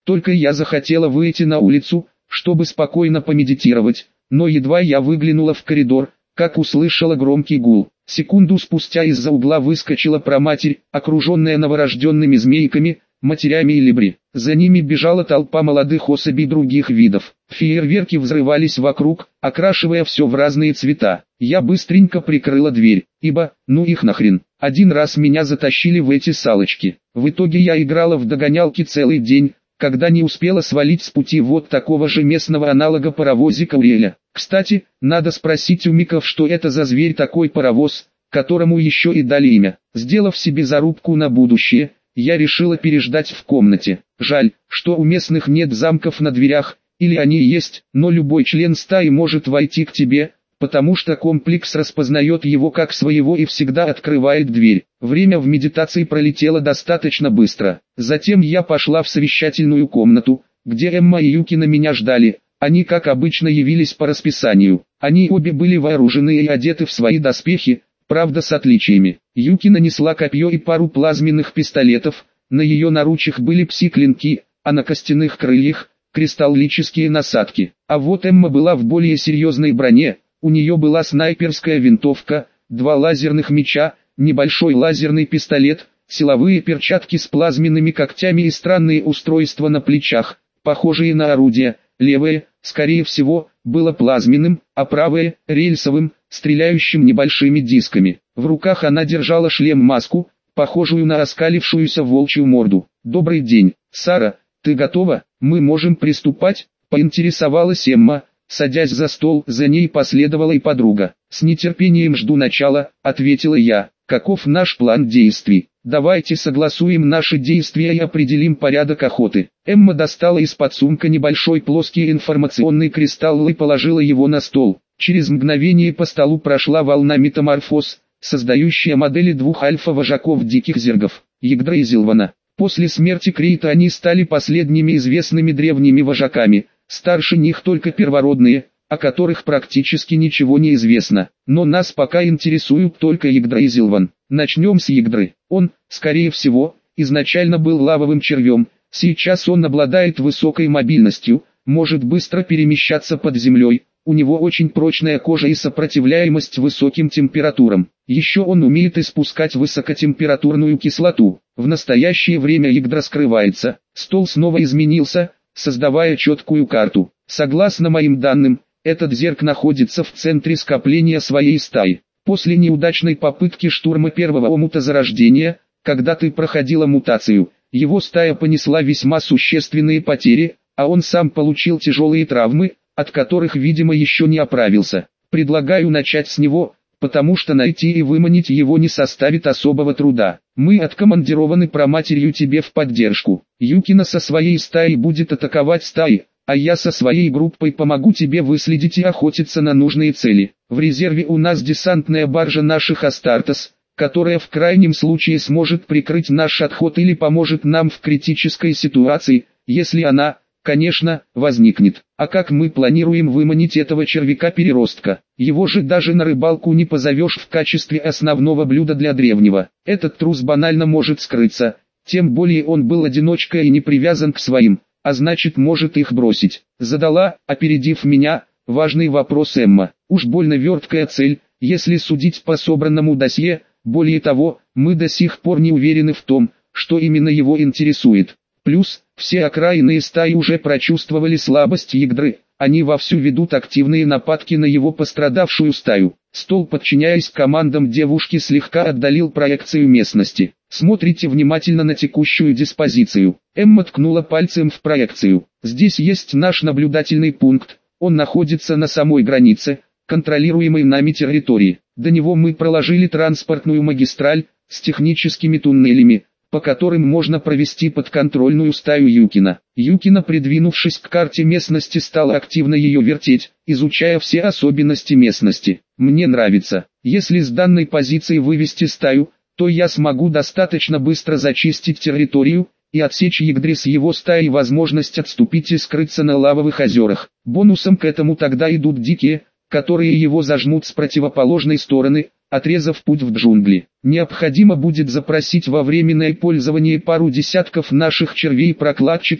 Только я захотела выйти на улицу, чтобы спокойно помедитировать, но едва я выглянула в коридор, как услышала громкий гул. Секунду спустя из-за угла выскочила праматерь, окруженная новорожденными змейками, матерями и либри. За ними бежала толпа молодых особей других видов. Фейерверки взрывались вокруг, окрашивая все в разные цвета. Я быстренько прикрыла дверь, ибо, ну их нахрен, один раз меня затащили в эти салочки. В итоге я играла в догонялки целый день, когда не успела свалить с пути вот такого же местного аналога паровозика Уреля. Кстати, надо спросить у Миков, что это за зверь такой паровоз, которому еще и дали имя. Сделав себе зарубку на будущее, я решила переждать в комнате. Жаль, что у местных нет замков на дверях, или они есть, но любой член стаи может войти к тебе, потому что комплекс распознает его как своего и всегда открывает дверь. Время в медитации пролетело достаточно быстро. Затем я пошла в совещательную комнату, где Эмма и Юкина меня ждали. Они как обычно явились по расписанию. Они обе были вооружены и одеты в свои доспехи, правда с отличиями. Юкина несла копье и пару плазменных пистолетов, на ее наручах были пси-клинки, а на костяных крыльях – кристаллические насадки. А вот Эмма была в более серьезной броне, у нее была снайперская винтовка, 2 лазерных меча, небольшой лазерный пистолет, силовые перчатки с плазменными когтями и странные устройства на плечах, похожие на орудия. Левое, скорее всего, было плазменным, а правое – рельсовым, стреляющим небольшими дисками. В руках она держала шлем-маску, похожую на оскалившуюся волчью морду. «Добрый день, Сара, ты готова? Мы можем приступать?» – поинтересовалась Эмма, садясь за стол. За ней последовала и подруга. «С нетерпением жду начала», – ответила я. «Каков наш план действий? Давайте согласуем наши действия и определим порядок охоты». Эмма достала из-под сумка небольшой плоский информационный кристалл и положила его на стол. Через мгновение по столу прошла волна метаморфоз, создающая модели 2 альфа-вожаков диких зергов, Ягдра и Зилвана. После смерти Крейта они стали последними известными древними вожаками, старше них только первородные, о которых практически ничего не известно. Но нас пока интересуют только Ягдра и Зилван. Начнем с Ягдры. Он, скорее всего, изначально был лавовым червем, сейчас он обладает высокой мобильностью, может быстро перемещаться под землей, у него очень прочная кожа и сопротивляемость высоким температурам. Еще он умеет испускать высокотемпературную кислоту. В настоящее время Ягдра скрывается. Стол снова изменился, создавая четкую карту. Согласно моим данным, этот зерк находится в центре скопления своей стаи. После неудачной попытки штурма первого омута зарождения, когда ты проходила мутацию, его стая понесла весьма существенные потери, а он сам получил тяжелые травмы, от которых, видимо, еще не оправился. Предлагаю начать с него, потому что найти и выманить его не составит особого труда. Мы откомандированы праматерью тебе в поддержку. Юкина со своей стаей будет атаковать стаи, а я со своей группой помогу тебе выследить и охотиться на нужные цели. В резерве у нас десантная баржа наших Астартес, которая в крайнем случае сможет прикрыть наш отход или поможет нам в критической ситуации, если она, конечно, возникнет. А как мы планируем выманить этого червяка-переростка? Его же даже на рыбалку не позовешь в качестве основного блюда для древнего. Этот трус банально может скрыться, тем более он был одиночкой и не привязан к своим, а значит может их бросить. Задала, опередив меня, важный вопрос Эмма. Уж больно верткая цель, если судить по собранному досье. Более того, мы до сих пор не уверены в том, что именно его интересует. Плюс, все окраинные стаи уже прочувствовали слабость Ягдры, они вовсю ведут активные нападки на его пострадавшую стаю. Стол, подчиняясь командам девушки, слегка отдалил проекцию местности. Смотрите внимательно на текущую диспозицию. Эмма ткнула пальцем в проекцию. Здесь есть наш наблюдательный пункт, он находится на самой границе, контролируемой нами территории. До него мы проложили транспортную магистраль, с техническими туннелями, по которым можно провести подконтрольную стаю Юкина. Юкина, придвинувшись к карте местности, стала активно ее вертеть, изучая все особенности местности. Мне нравится. Если с данной позиции вывести стаю, то я смогу достаточно быстро зачистить территорию, и отсечь Ягдре с его стаей возможность отступить и скрыться на лавовых озерах. Бонусом к этому тогда идут дикие, которые его зажмут с противоположной стороны, отрезав путь в джунгли. Необходимо будет запросить во временное пользование пару десятков наших червей-прокладчиков,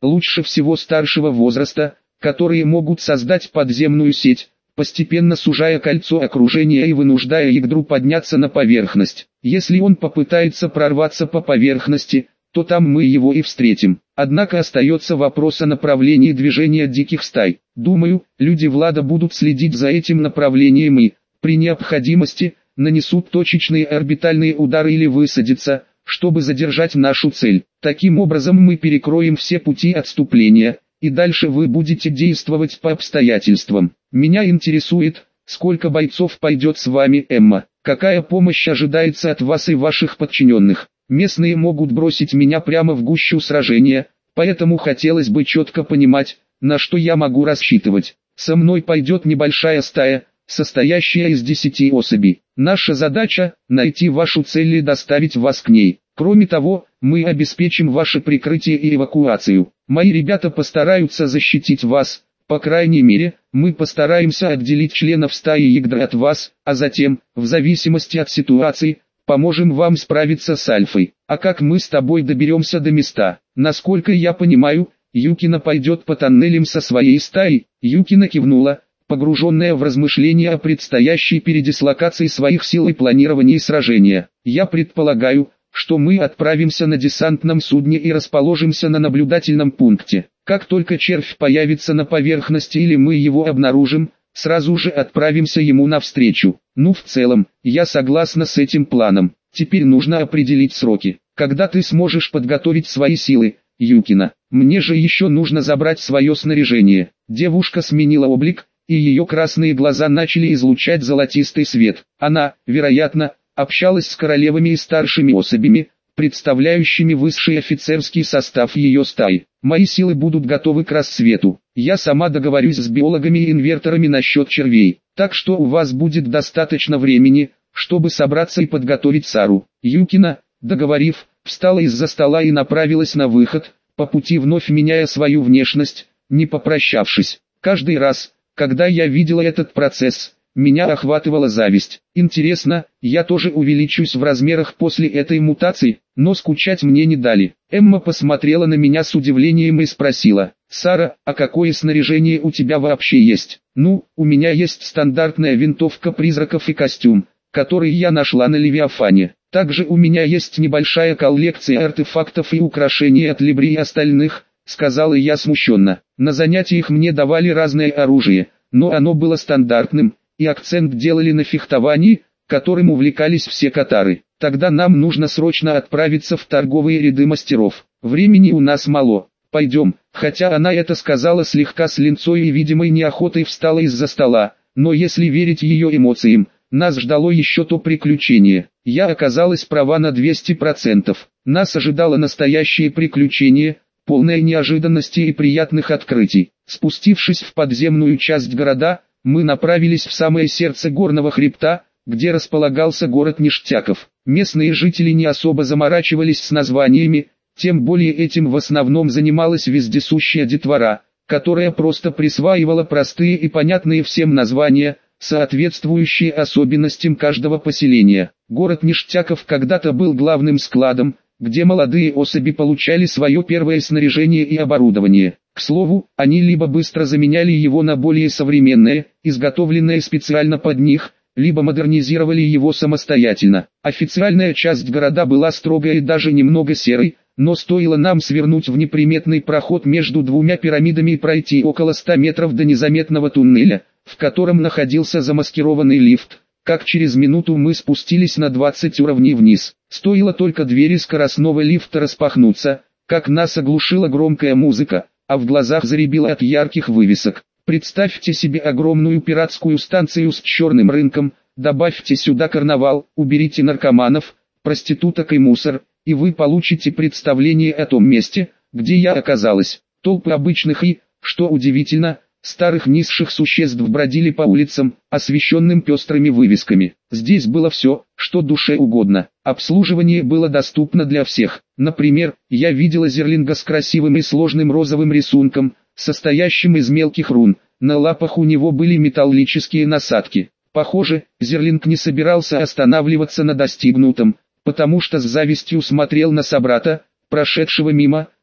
лучше всего старшего возраста, которые могут создать подземную сеть, постепенно сужая кольцо окружения и вынуждая Игдру подняться на поверхность. Если он попытается прорваться по поверхности, то там мы его и встретим. Однако остается вопрос о направлении движения диких стай. Думаю, люди Влада будут следить за этим направлением и, при необходимости, нанесут точечные орбитальные удары или высадятся, чтобы задержать нашу цель. Таким образом мы перекроем все пути отступления, и дальше вы будете действовать по обстоятельствам. Меня интересует, сколько бойцов пойдет с вами, Эмма, какая помощь ожидается от вас и ваших подчиненных. Местные могут бросить меня прямо в гущу сражения, поэтому хотелось бы четко понимать, на что я могу рассчитывать. Со мной пойдет небольшая стая, состоящая из 10 особей. Наша задача – найти вашу цель и доставить вас к ней. Кроме того, мы обеспечим ваше прикрытие и эвакуацию. Мои ребята постараются защитить вас, по крайней мере, мы постараемся отделить членов стаи Игдры от вас, а затем, в зависимости от ситуации, поможем вам справиться с Альфой. А как мы с тобой доберемся до места? Насколько я понимаю, Юкина пойдет по тоннелям со своей стаей. Юкина кивнула, погруженная в размышления о предстоящей передислокации своих сил и планировании сражения. Я предполагаю, что мы отправимся на десантном судне и расположимся на наблюдательном пункте. Как только червь появится на поверхности или мы его обнаружим, сразу же отправимся ему навстречу. Ну, в целом, я согласна с этим планом. Теперь нужно определить сроки. Когда ты сможешь подготовить свои силы, Юкина? Мне же еще нужно забрать свое снаряжение. Девушка сменила облик, и ее красные глаза начали излучать золотистый свет. Она, вероятно, общалась с королевами и старшими особями, представляющими высший офицерский состав ее стаи. Мои силы будут готовы к рассвету. Я сама договорюсь с биологами и инверторами насчет червей. Так что у вас будет достаточно времени, чтобы собраться и подготовить Сару. Юкина, договорив, встала из-за стола и направилась на выход, по пути вновь меняя свою внешность, не попрощавшись. Каждый раз, когда я видела этот процесс, меня охватывала зависть. Интересно, я тоже увеличусь в размерах после этой мутации, но скучать мне не дали. Эмма посмотрела на меня с удивлением и спросила: «Сара, а какое снаряжение у тебя вообще есть?» «Ну, у меня есть стандартная винтовка призраков и костюм, который я нашла на Левиафане. Также у меня есть небольшая коллекция артефактов и украшений от Либри и остальных», — сказала я смущенно. На занятиях мне давали разное оружие, но оно было стандартным, и акцент делали на фехтовании, которым увлекались все катары. Тогда нам нужно срочно отправиться в торговые ряды мастеров. Времени у нас мало. Пойдем. Хотя она это сказала слегка с линцой и видимой неохотой встала из-за стола, но если верить ее эмоциям, нас ждало еще то приключение. Я оказалась права на 200%. Нас ожидало настоящее приключение, полное неожиданности и приятных открытий. Спустившись в подземную часть города, мы направились в самое сердце горного хребта, где располагался город Ништяков. Местные жители не особо заморачивались с названиями, тем более этим в основном занималась вездесущая детвора, которая просто присваивала простые и понятные всем названия, соответствующие особенностям каждого поселения. Город Ништяков когда-то был главным складом, где молодые особи получали свое первое снаряжение и оборудование. К слову, они либо быстро заменяли его на более современное, изготовленное специально под них, либо модернизировали его самостоятельно. Официальная часть города была строгой и даже немного серой, но стоило нам свернуть в неприметный проход между двумя пирамидами и пройти около 100 метров до незаметного туннеля, в котором находился замаскированный лифт, как через минуту мы спустились на 20 уровней вниз. Стоило только двери скоростного лифта распахнуться, как нас оглушила громкая музыка, а в глазах заребило от ярких вывесок. Представьте себе огромную пиратскую станцию с черным рынком, добавьте сюда карнавал, уберите наркоманов, проституток и мусор, и вы получите представление о том месте, где я оказалась. Толпы обычных и, что удивительно, старых низших существ бродили по улицам, освещенным пестрыми вывесками. Здесь было все, что душе угодно. Обслуживание было доступно для всех. Например, я видела зерлинга с красивым и сложным розовым рисунком, состоящим из мелких рун. На лапах у него были металлические насадки. Похоже, зерлинг не собирался останавливаться на достигнутом, потому что с завистью смотрел на собрата, прошедшего мимо,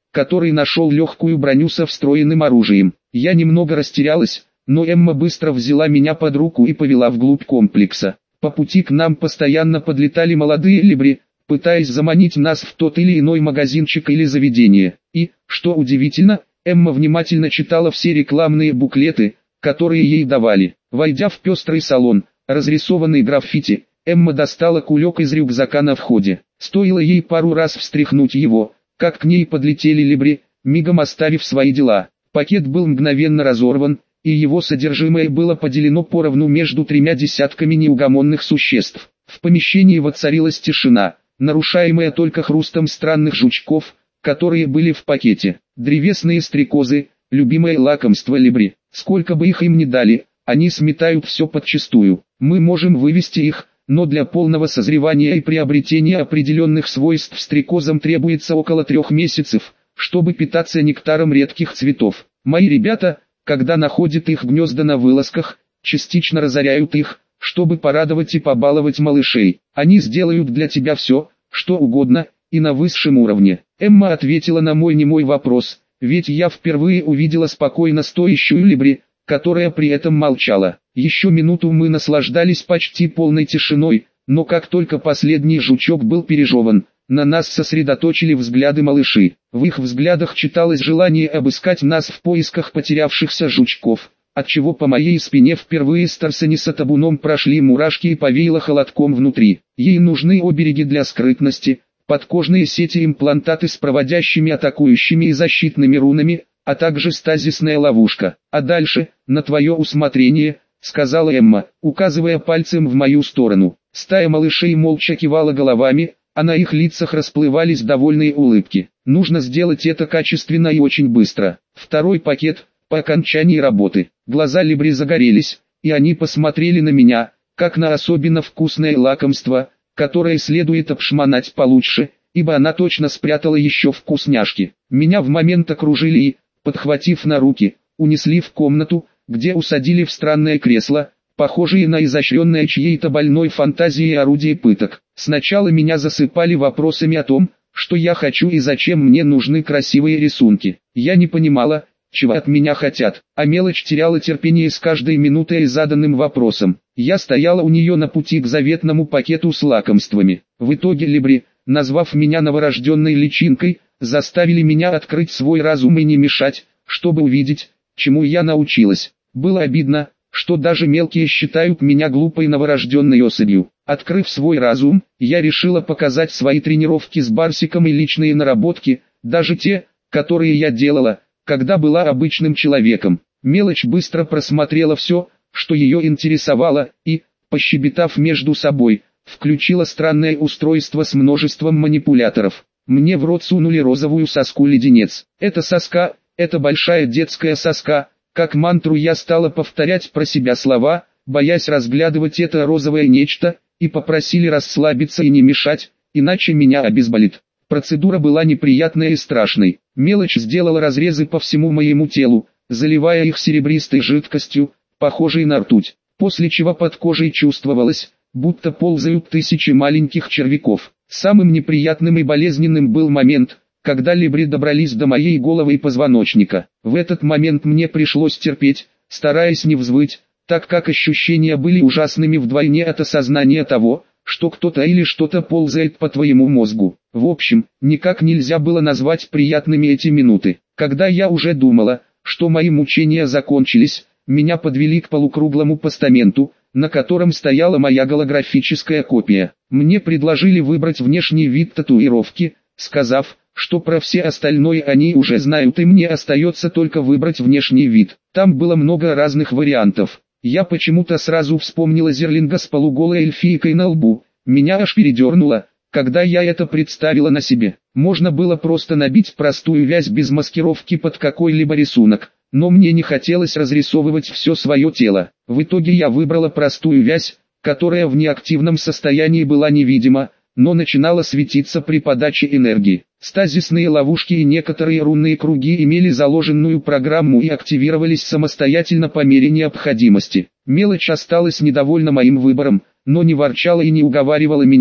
который нашел легкую броню со встроенным оружием. Я немного растерялась, но Эмма быстро взяла меня под руку и повела вглубь комплекса. По пути к нам постоянно подлетали молодые либри, пытаясь заманить нас в тот или иной магазинчик или заведение. И, что удивительно, Эмма внимательно читала все рекламные буклеты, которые ей давали. Войдя в пестрый салон, разрисованный граффити, Эмма достала кулек из рюкзака на входе. Стоило ей пару раз встряхнуть его, как к ней подлетели либри, мигом оставив свои дела. Пакет был мгновенно разорван, и его содержимое было поделено поровну между 3 десятками неугомонных существ. В помещении воцарилась тишина, нарушаемая только хрустом странных жучков, которые были в пакете. Древесные стрекозы, любимое лакомство либри. Сколько бы их им ни дали, они сметают все подчистую. Мы можем вывести их, но для полного созревания и приобретения определенных свойств стрекозам требуется около 3 месяцев, чтобы питаться нектаром редких цветов. Мои ребята, когда находят их гнезда на вылазках, частично разоряют их, чтобы порадовать и побаловать малышей. Они сделают для тебя все, что угодно, и на высшем уровне. Эмма ответила на мой немой вопрос, ведь я впервые увидела спокойно стоящую либри, которая при этом молчала. Еще минуту мы наслаждались почти полной тишиной, но как только последний жучок был пережеван, на нас сосредоточили взгляды малыши. В их взглядах читалось желание обыскать нас в поисках потерявшихся жучков, отчего по моей спине впервые с Тарсаниса табуном прошли мурашки и повеяло холодком внутри. Ей нужны обереги для скрытности, подкожные сети-имплантаты с проводящими атакующими и защитными рунами, а также стазисная ловушка. А дальше, на твое усмотрение, сказала Эмма, указывая пальцем в мою сторону. Стая малышей молча кивала головами, а на их лицах расплывались довольные улыбки. Нужно сделать это качественно и очень быстро. Второй пакет, по окончании работы. Глаза либри загорелись, и они посмотрели на меня, как на особенно вкусное лакомство, которое следует обшмонать получше, ибо она точно спрятала еще вкусняшки. Меня в момент окружили и, подхватив на руки, унесли в комнату, где усадили в странное кресло, похожие на изощренное чьей-то больной фантазией орудие пыток. Сначала меня засыпали вопросами о том, что я хочу и зачем мне нужны красивые рисунки. Я не понимала, чего от меня хотят, а мелочь теряла терпение с каждой минутой и заданным вопросом. Я стояла у нее на пути к заветному пакету с лакомствами. В итоге либри, назвав меня новорожденной личинкой, заставили меня открыть свой разум и не мешать, чтобы увидеть, чему я научилась. Было обидно, что даже мелкие считают меня глупой новорожденной особью. Открыв свой разум, я решила показать свои тренировки с Барсиком и личные наработки, даже те, которые я делала, когда была обычным человеком. Мелочь быстро просмотрела все, что ее интересовало, и, пощебетав между собой, включила странное устройство с множеством манипуляторов. Мне в рот сунули розовую соску-леденец. Это соска, это большая детская соска. Как мантру я стала повторять про себя слова, боясь разглядывать это розовое нечто, и попросили расслабиться и не мешать, иначе меня обезболит. Процедура была неприятной и страшной. Мелочь сделала разрезы по всему моему телу, заливая их серебристой жидкостью, похожей на ртуть, после чего под кожей чувствовалось, будто ползают тысячи маленьких червяков. Самым неприятным и болезненным был момент, когда либри добрались до моей головы и позвоночника. В этот момент мне пришлось терпеть, стараясь не взвыть, так как ощущения были ужасными вдвойне от осознания того, что кто-то или что-то ползает по твоему мозгу. В общем, никак нельзя было назвать приятными эти минуты. Когда я уже думала, что мои мучения закончились, меня подвели к полукруглому постаменту, на котором стояла моя голографическая копия. Мне предложили выбрать внешний вид татуировки, сказав, что про все остальное они уже знают и мне остается только выбрать внешний вид. Там было много разных вариантов. Я почему-то сразу вспомнила Зерлинга с полуголой эльфийкой на лбу. Меня аж передернуло, когда я это представила на себе. Можно было просто набить простую вязь без маскировки под какой-либо рисунок, но мне не хотелось разрисовывать все свое тело. В итоге я выбрала простую вязь, которая в неактивном состоянии была невидима, но начинала светиться при подаче энергии. Стазисные ловушки и некоторые рунные круги имели заложенную программу и активировались самостоятельно по мере необходимости. Мелочь осталась недовольна моим выбором, но не ворчала и не уговаривала меня,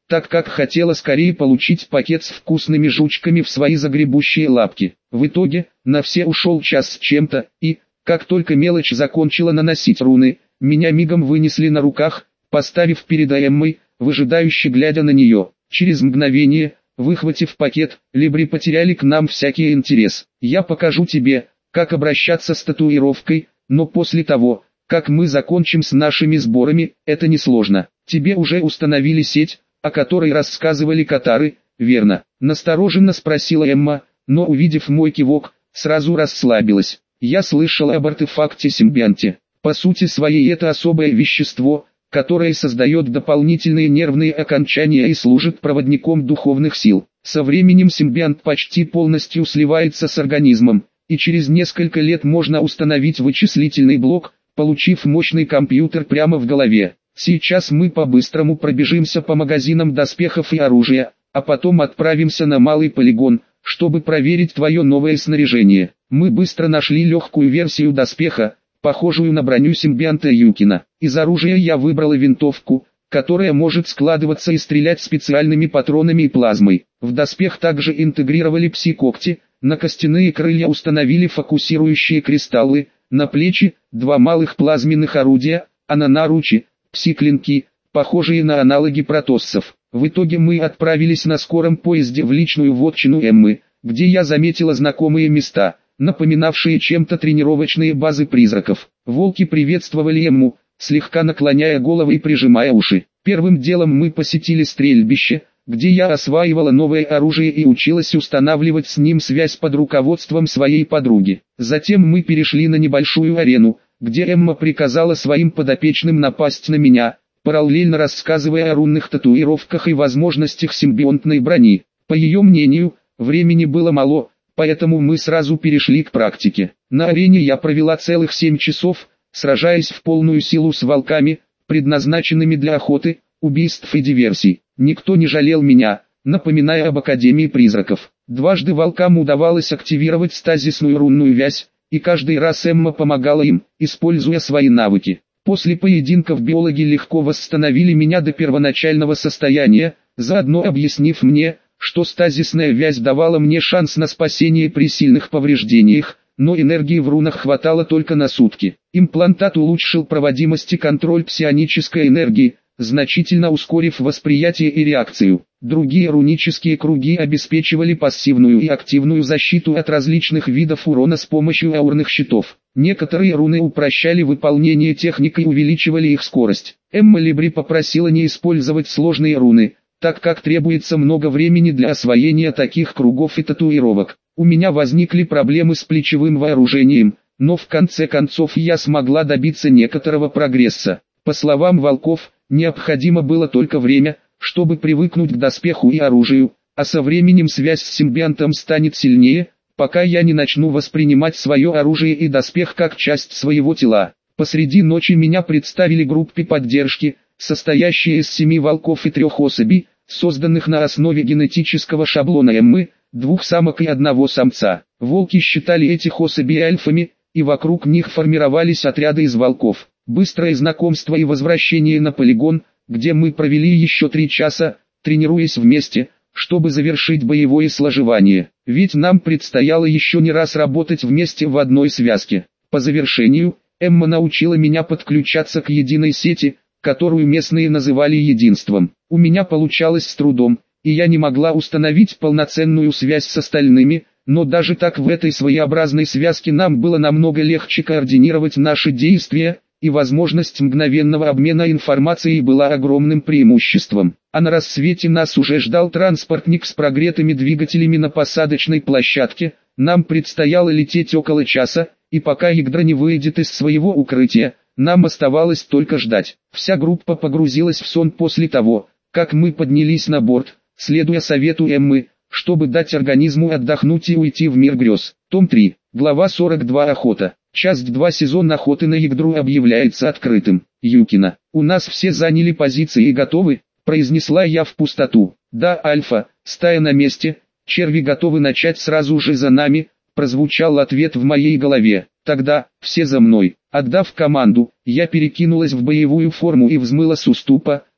так как хотела скорее получить пакет с вкусными жучками в свои загребущие лапки. В итоге, на все ушел час с чем-то, и, как только мелочь закончила наносить руны, меня мигом вынесли на руках, поставив перед Эммой, выжидающе глядя на нее. Через мгновение, выхватив пакет, либри потеряли к нам всякий интерес. «Я покажу тебе, как обращаться с татуировкой, но после того, как мы закончим с нашими сборами, это несложно. Тебе уже установили сеть, о которой рассказывали катары, верно?» Настороженно спросила Эмма, но увидев мой кивок, сразу расслабилась. «Я слышала об артефакте-симбионте. По сути своей это особое вещество, которое создает дополнительные нервные окончания и служит проводником духовных сил. Со временем симбионт почти полностью сливается с организмом, и через несколько лет можно установить вычислительный блок, получив мощный компьютер прямо в голове. Сейчас мы по-быстрому пробежимся по магазинам доспехов и оружия, а потом отправимся на малый полигон, чтобы проверить твое новое снаряжение». Мы быстро нашли легкую версию доспеха, похожую на броню симбионта Юкина. Из оружия я выбрала винтовку, которая может складываться и стрелять специальными патронами и плазмой. В доспех также интегрировали пси-когти, на костяные крылья установили фокусирующие кристаллы, на плечи – 2 малых плазменных орудия, а на наручи – пси-клинки, похожие на аналоги протоссов. В итоге мы отправились на скором поезде в личную вотчину Эммы, где я заметила знакомые места, напоминавшие чем-то тренировочные базы призраков. Волки приветствовали Эмму, слегка наклоняя головы и прижимая уши. Первым делом мы посетили стрельбище, где я осваивала новое оружие и училась устанавливать с ним связь под руководством своей подруги. Затем мы перешли на небольшую арену, где Эмма приказала своим подопечным напасть на меня, параллельно рассказывая о рунных татуировках и возможностях симбионтной брони. По ее мнению, времени было мало, поэтому мы сразу перешли к практике. На арене я провела целых 7 часов, сражаясь в полную силу с волками, предназначенными для охоты, убийств и диверсий. Никто не жалел меня, напоминая об Академии призраков. Дважды волкам удавалось активировать стазисную рунную вязь, и каждый раз Эмма помогала им, используя свои навыки. После поединков биологи легко восстановили меня до первоначального состояния, заодно объяснив мне, что стазисная вязь давала мне шанс на спасение при сильных повреждениях, но энергии в рунах хватало только на сутки. Имплантат улучшил проводимость и контроль псионической энергии, значительно ускорив восприятие и реакцию. Другие рунические круги обеспечивали пассивную и активную защиту от различных видов урона с помощью аурных щитов. Некоторые руны упрощали выполнение техник и увеличивали их скорость. Эмма Либри попросила не использовать сложные руны, так как требуется много времени для освоения таких кругов и татуировок. У меня возникли проблемы с плечевым вооружением, но в конце концов я смогла добиться некоторого прогресса. По словам волков, необходимо было только время, чтобы привыкнуть к доспеху и оружию, а со временем связь с симбионтом станет сильнее, пока я не начну воспринимать свое оружие и доспех как часть своего тела. Посреди ночи меня представили группе поддержки, состоящей из 7 волков и 3 особей, созданных на основе генетического шаблона Эммы, 2 самок и 1 самца. Волки считали этих особей альфами, и вокруг них формировались отряды из волков. Быстрое знакомство и возвращение на полигон, где мы провели еще 3 часа, тренируясь вместе, чтобы завершить боевое сложевание. Ведь нам предстояло еще не раз работать вместе в одной связке. По завершению, Эмма научила меня подключаться к единой сети, которую местные называли единством. У меня получалось с трудом, и я не могла установить полноценную связь с остальными, но даже так в этой своеобразной связке нам было намного легче координировать наши действия, и возможность мгновенного обмена информацией была огромным преимуществом. А на рассвете нас уже ждал транспортник с прогретыми двигателями на посадочной площадке. Нам предстояло лететь около часа, и пока Игдра не выйдет из своего укрытия, нам оставалось только ждать. Вся группа погрузилась в сон после того, как мы поднялись на борт, следуя совету Эммы, чтобы дать организму отдохнуть и уйти в мир грез. Том 3, глава 42. Охота. Часть 2. Сезон охоты на Игдру объявляется открытым. Юкина. У нас все заняли позиции и готовы, произнесла я в пустоту. Да, Альфа, стая на месте, черви готовы начать сразу же за нами, прозвучал ответ в моей голове. Тогда, все за мной. Отдав команду, я перекинулась в боевую форму и взмыла с уступа,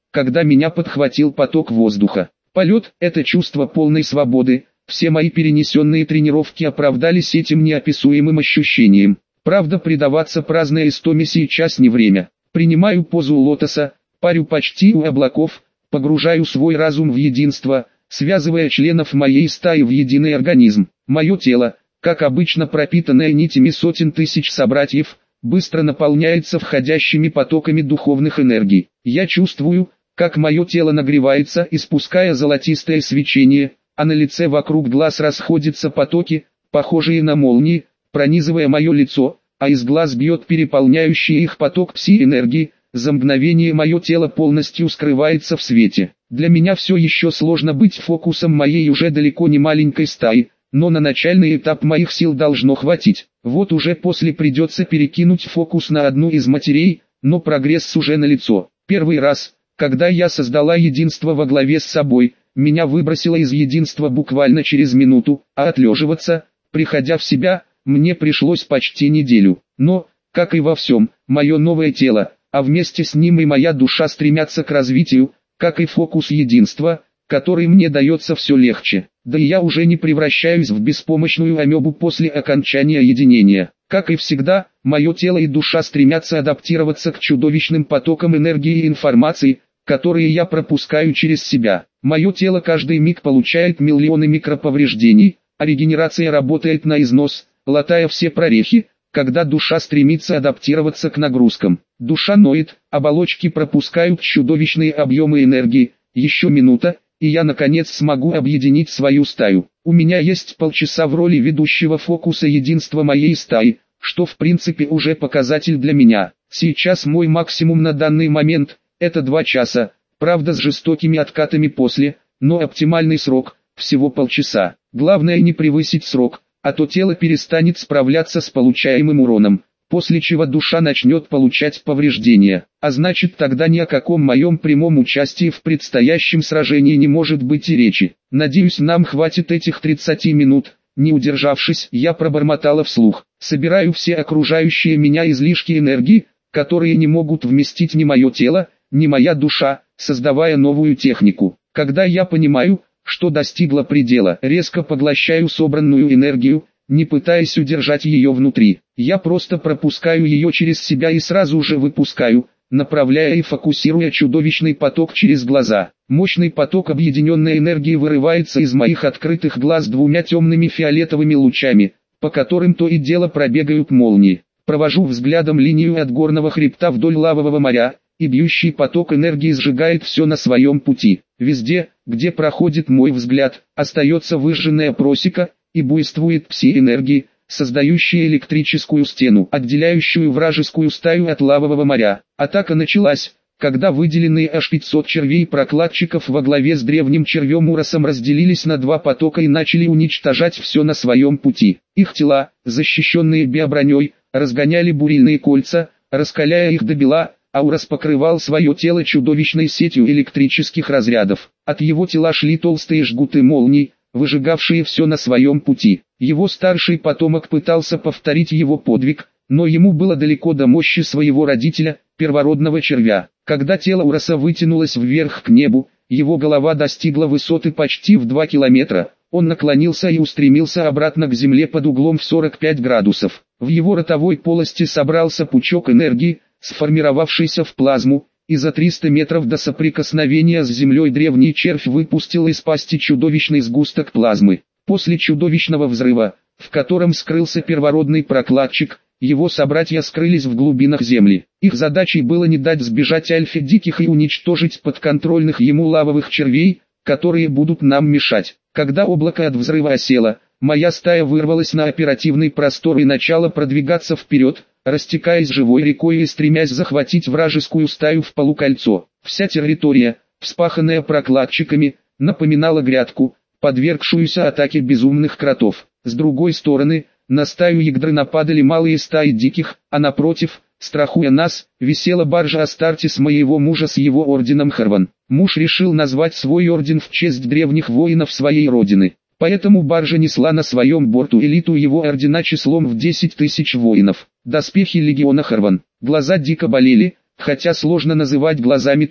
когда меня подхватил поток воздуха. Полет – это чувство полной свободы, все мои перенесенные тренировки оправдались этим неописуемым ощущением. Правда, предаваться праздной истоме сейчас не время. Принимаю позу лотоса, парю почти у облаков, погружаю свой разум в единство, связывая членов моей стаи в единый организм. Мое тело, как обычно пропитанное нитями сотен тысяч собратьев, быстро наполняется входящими потоками духовных энергий. Я чувствую, как мое тело нагревается, испуская золотистое свечение, а на лице вокруг глаз расходятся потоки, похожие на молнии, пронизывая мое лицо, а из глаз бьет переполняющий их поток пси-энергии. За мгновение мое тело полностью скрывается в свете. Для меня все еще сложно быть фокусом моей уже далеко не маленькой стаи, но на начальный этап моих сил должно хватить. Вот уже после придется перекинуть фокус на одну из матерей, но прогресс уже налицо. Первый раз, когда я создала единство во главе с собой, меня выбросило из единства буквально через минуту, а отлеживаться, приходя в себя, мне пришлось почти неделю. Но, как и во всем, мое новое тело, а вместе с ним и моя душа стремятся к развитию, как и фокус единства, который мне дается все легче. Да и я уже не превращаюсь в беспомощную амебу после окончания единения. Как и всегда, мое тело и душа стремятся адаптироваться к чудовищным потокам энергии и информации, которые я пропускаю через себя. Мое тело каждый миг получает миллионы микроповреждений, а регенерация работает на износ, латая все прорехи, когда душа стремится адаптироваться к нагрузкам. Душа ноет, оболочки пропускают чудовищные объемы энергии. Еще минута, и я наконец смогу объединить свою стаю. У меня есть полчаса в роли ведущего фокуса единства моей стаи, что в принципе уже показатель для меня. Сейчас мой максимум на данный момент – это 2 часа, правда с жестокими откатами после, но оптимальный срок – всего полчаса. Главное не превысить срок, а то тело перестанет справляться с получаемым уроном, после чего душа начнет получать повреждения, а значит тогда ни о каком моем прямом участии в предстоящем сражении не может быть и речи. Надеюсь, нам хватит этих 30 минут. Не удержавшись, я пробормотала вслух: собираю все окружающие меня излишки энергии, которые не могут вместить ни мое тело, ни моя душа, создавая новую технику. Когда я понимаю, что достигла предела, резко поглощаю собранную энергию, не пытаясь удержать ее внутри. Я просто пропускаю ее через себя и сразу же выпускаю, направляя и фокусируя чудовищный поток через глаза. Мощный поток объединенной энергии вырывается из моих открытых глаз 2 темными фиолетовыми лучами, по которым то и дело пробегают молнии. Провожу взглядом линию от горного хребта вдоль лавового моря, и бьющий поток энергии сжигает все на своем пути. Везде, где проходит мой взгляд, остается выжженная просека, и буйствует пси-энергии, создающая электрическую стену, отделяющую вражескую стаю от лавового моря. Атака началась, когда выделенные аж 500 червей-прокладчиков во главе с древним червем Уросом разделились на 2 потока и начали уничтожать все на своем пути. Их тела, защищенные биоброней, разгоняли бурильные кольца, раскаляя их до бела, а Урос покрывал свое тело чудовищной сетью электрических разрядов. От его тела шли толстые жгуты молний, выжигавшие все на своем пути. Его старший потомок пытался повторить его подвиг, но ему было далеко до мощи своего родителя, первородного червя. Когда тело Уроса вытянулось вверх к небу, его голова достигла высоты почти в 2 километра. Он наклонился и устремился обратно к земле под углом в 45 градусов. В его ротовой полости собрался пучок энергии, сформировавшийся в плазму, и за 300 метров до соприкосновения с землей древний червь выпустил из пасти чудовищный сгусток плазмы. После чудовищного взрыва, в котором скрылся первородный прокладчик, его собратья скрылись в глубинах земли. Их задачей было не дать сбежать альфе диких и уничтожить подконтрольных ему лавовых червей, которые будут нам мешать. Когда облако от взрыва осело, моя стая вырвалась на оперативный простор и начала продвигаться вперед, растекаясь живой рекой и стремясь захватить вражескую стаю в полукольцо. Вся территория, вспаханная прокладчиками, напоминала грядку, подвергшуюся атаке безумных кротов. С другой стороны, на стаю Ягдры нападали малые стаи диких, а напротив, страхуя нас, висела баржа Астартес моего мужа с его орденом Харван. Муж решил назвать свой орден в честь древних воинов своей родины. Поэтому баржа несла на своем борту элиту его ордена числом в 10 тысяч воинов. Доспехи легиона Харван. Глаза дико болели, хотя сложно называть глазами то,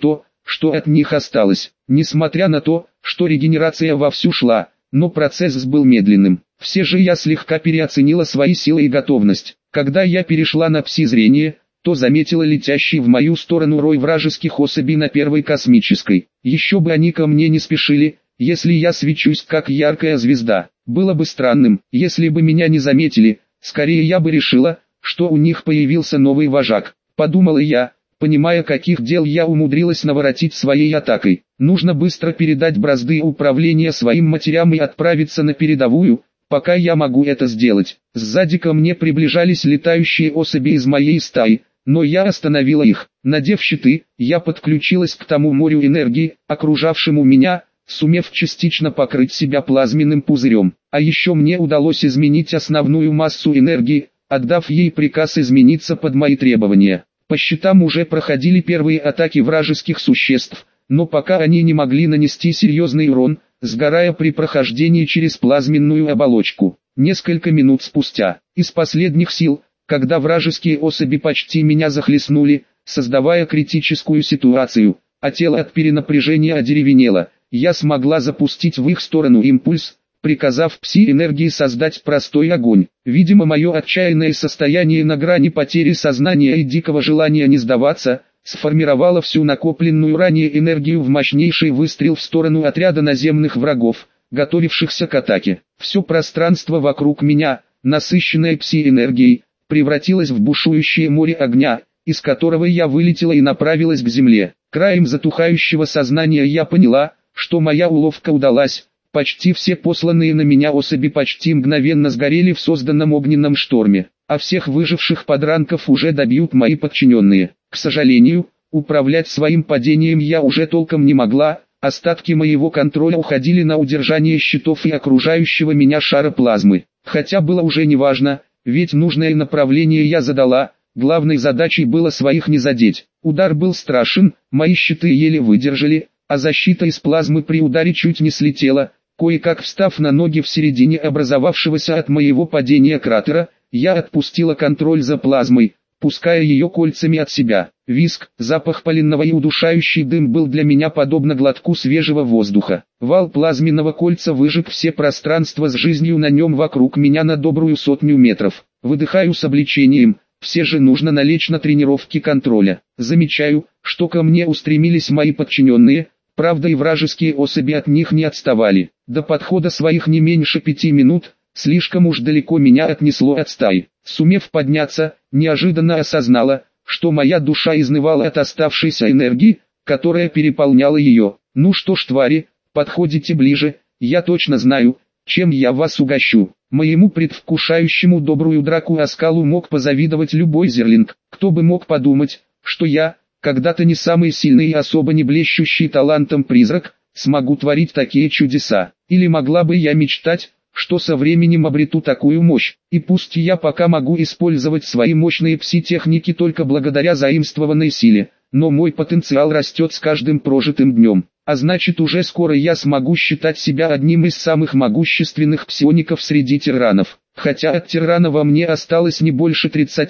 что от них осталось. Несмотря на то, что регенерация вовсю шла, но процесс был медленным. Все же я слегка переоценила свои силы и готовность. Когда я перешла на пси-зрение, то заметила летящий в мою сторону рой вражеских особей на первой космической. Еще бы они ко мне не спешили, если я свечусь как яркая звезда. Было бы странным, если бы меня не заметили, скорее я бы решила, что у них появился новый вожак. Подумала я, понимая, каких дел я умудрилась наворотить своей атакой. Нужно быстро передать бразды управления своим матерям и отправиться на передовую, пока я могу это сделать. Сзади ко мне приближались летающие особи из моей стаи, но я остановила их. Надев щиты, я подключилась к тому морю энергии, окружавшему меня, сумев частично покрыть себя плазменным пузырем. А еще мне удалось изменить основную массу энергии, отдав ей приказ измениться под мои требования. По щитам уже проходили первые атаки вражеских существ, но пока они не могли нанести серьезный урон, сгорая при прохождении через плазменную оболочку. Несколько минут спустя, из последних сил, когда вражеские особи почти меня захлестнули, создавая критическую ситуацию, а тело от перенапряжения одеревенело, я смогла запустить в их сторону импульс, приказав пси-энергии создать простой огонь. Видимо, мое отчаянное состояние на грани потери сознания и дикого желания не сдаваться, сформировало всю накопленную ранее энергию в мощнейший выстрел в сторону отряда наземных врагов, готовившихся к атаке. Все пространство вокруг меня, насыщенное пси-энергией, превратилось в бушующее море огня, из которого я вылетела и направилась к земле. Краем затухающего сознания я поняла, что моя уловка удалась. Почти все посланные на меня особи почти мгновенно сгорели в созданном огненном шторме, а всех выживших подранков уже добьют мои подчиненные. К сожалению, управлять своим падением я уже толком не могла, остатки моего контроля уходили на удержание щитов и окружающего меня шара плазмы. Хотя было уже неважно, ведь нужное направление я задала, главной задачей было своих не задеть. Удар был страшен, мои щиты еле выдержали, а защита из плазмы при ударе чуть не слетела. Кое-как встав на ноги в середине образовавшегося от моего падения кратера, я отпустила контроль за плазмой, пуская ее кольцами от себя. Визг, запах паленого и удушающий дым был для меня подобно глотку свежего воздуха. Вал плазменного кольца выжег все пространства с жизнью на нем вокруг меня на добрую 100 метров. Выдыхаю с облегчением, все же нужно налечь на тренировки контроля. Замечаю, что ко мне устремились мои подчиненные, правда и вражеские особи от них не отставали. До подхода своих не меньше 5 минут, слишком уж далеко меня отнесло от стаи. Сумев подняться, неожиданно осознала, что моя душа изнывала от оставшейся энергии, которая переполняла ее. Ну что ж, твари, подходите ближе, я точно знаю, чем я вас угощу. Моему предвкушающему добрую драку оскалу мог позавидовать любой зерлинг. Кто бы мог подумать, что я, когда-то не самый сильный и особо не блещущий талантом призрак, смогу творить такие чудеса. Или могла бы я мечтать, что со временем обрету такую мощь. И пусть я пока могу использовать свои мощные пси-техники только благодаря заимствованной силе, но мой потенциал растет с каждым прожитым днем. А значит, уже скоро я смогу считать себя одним из самых могущественных псиоников среди тиранов. Хотя от тирана во мне осталось не больше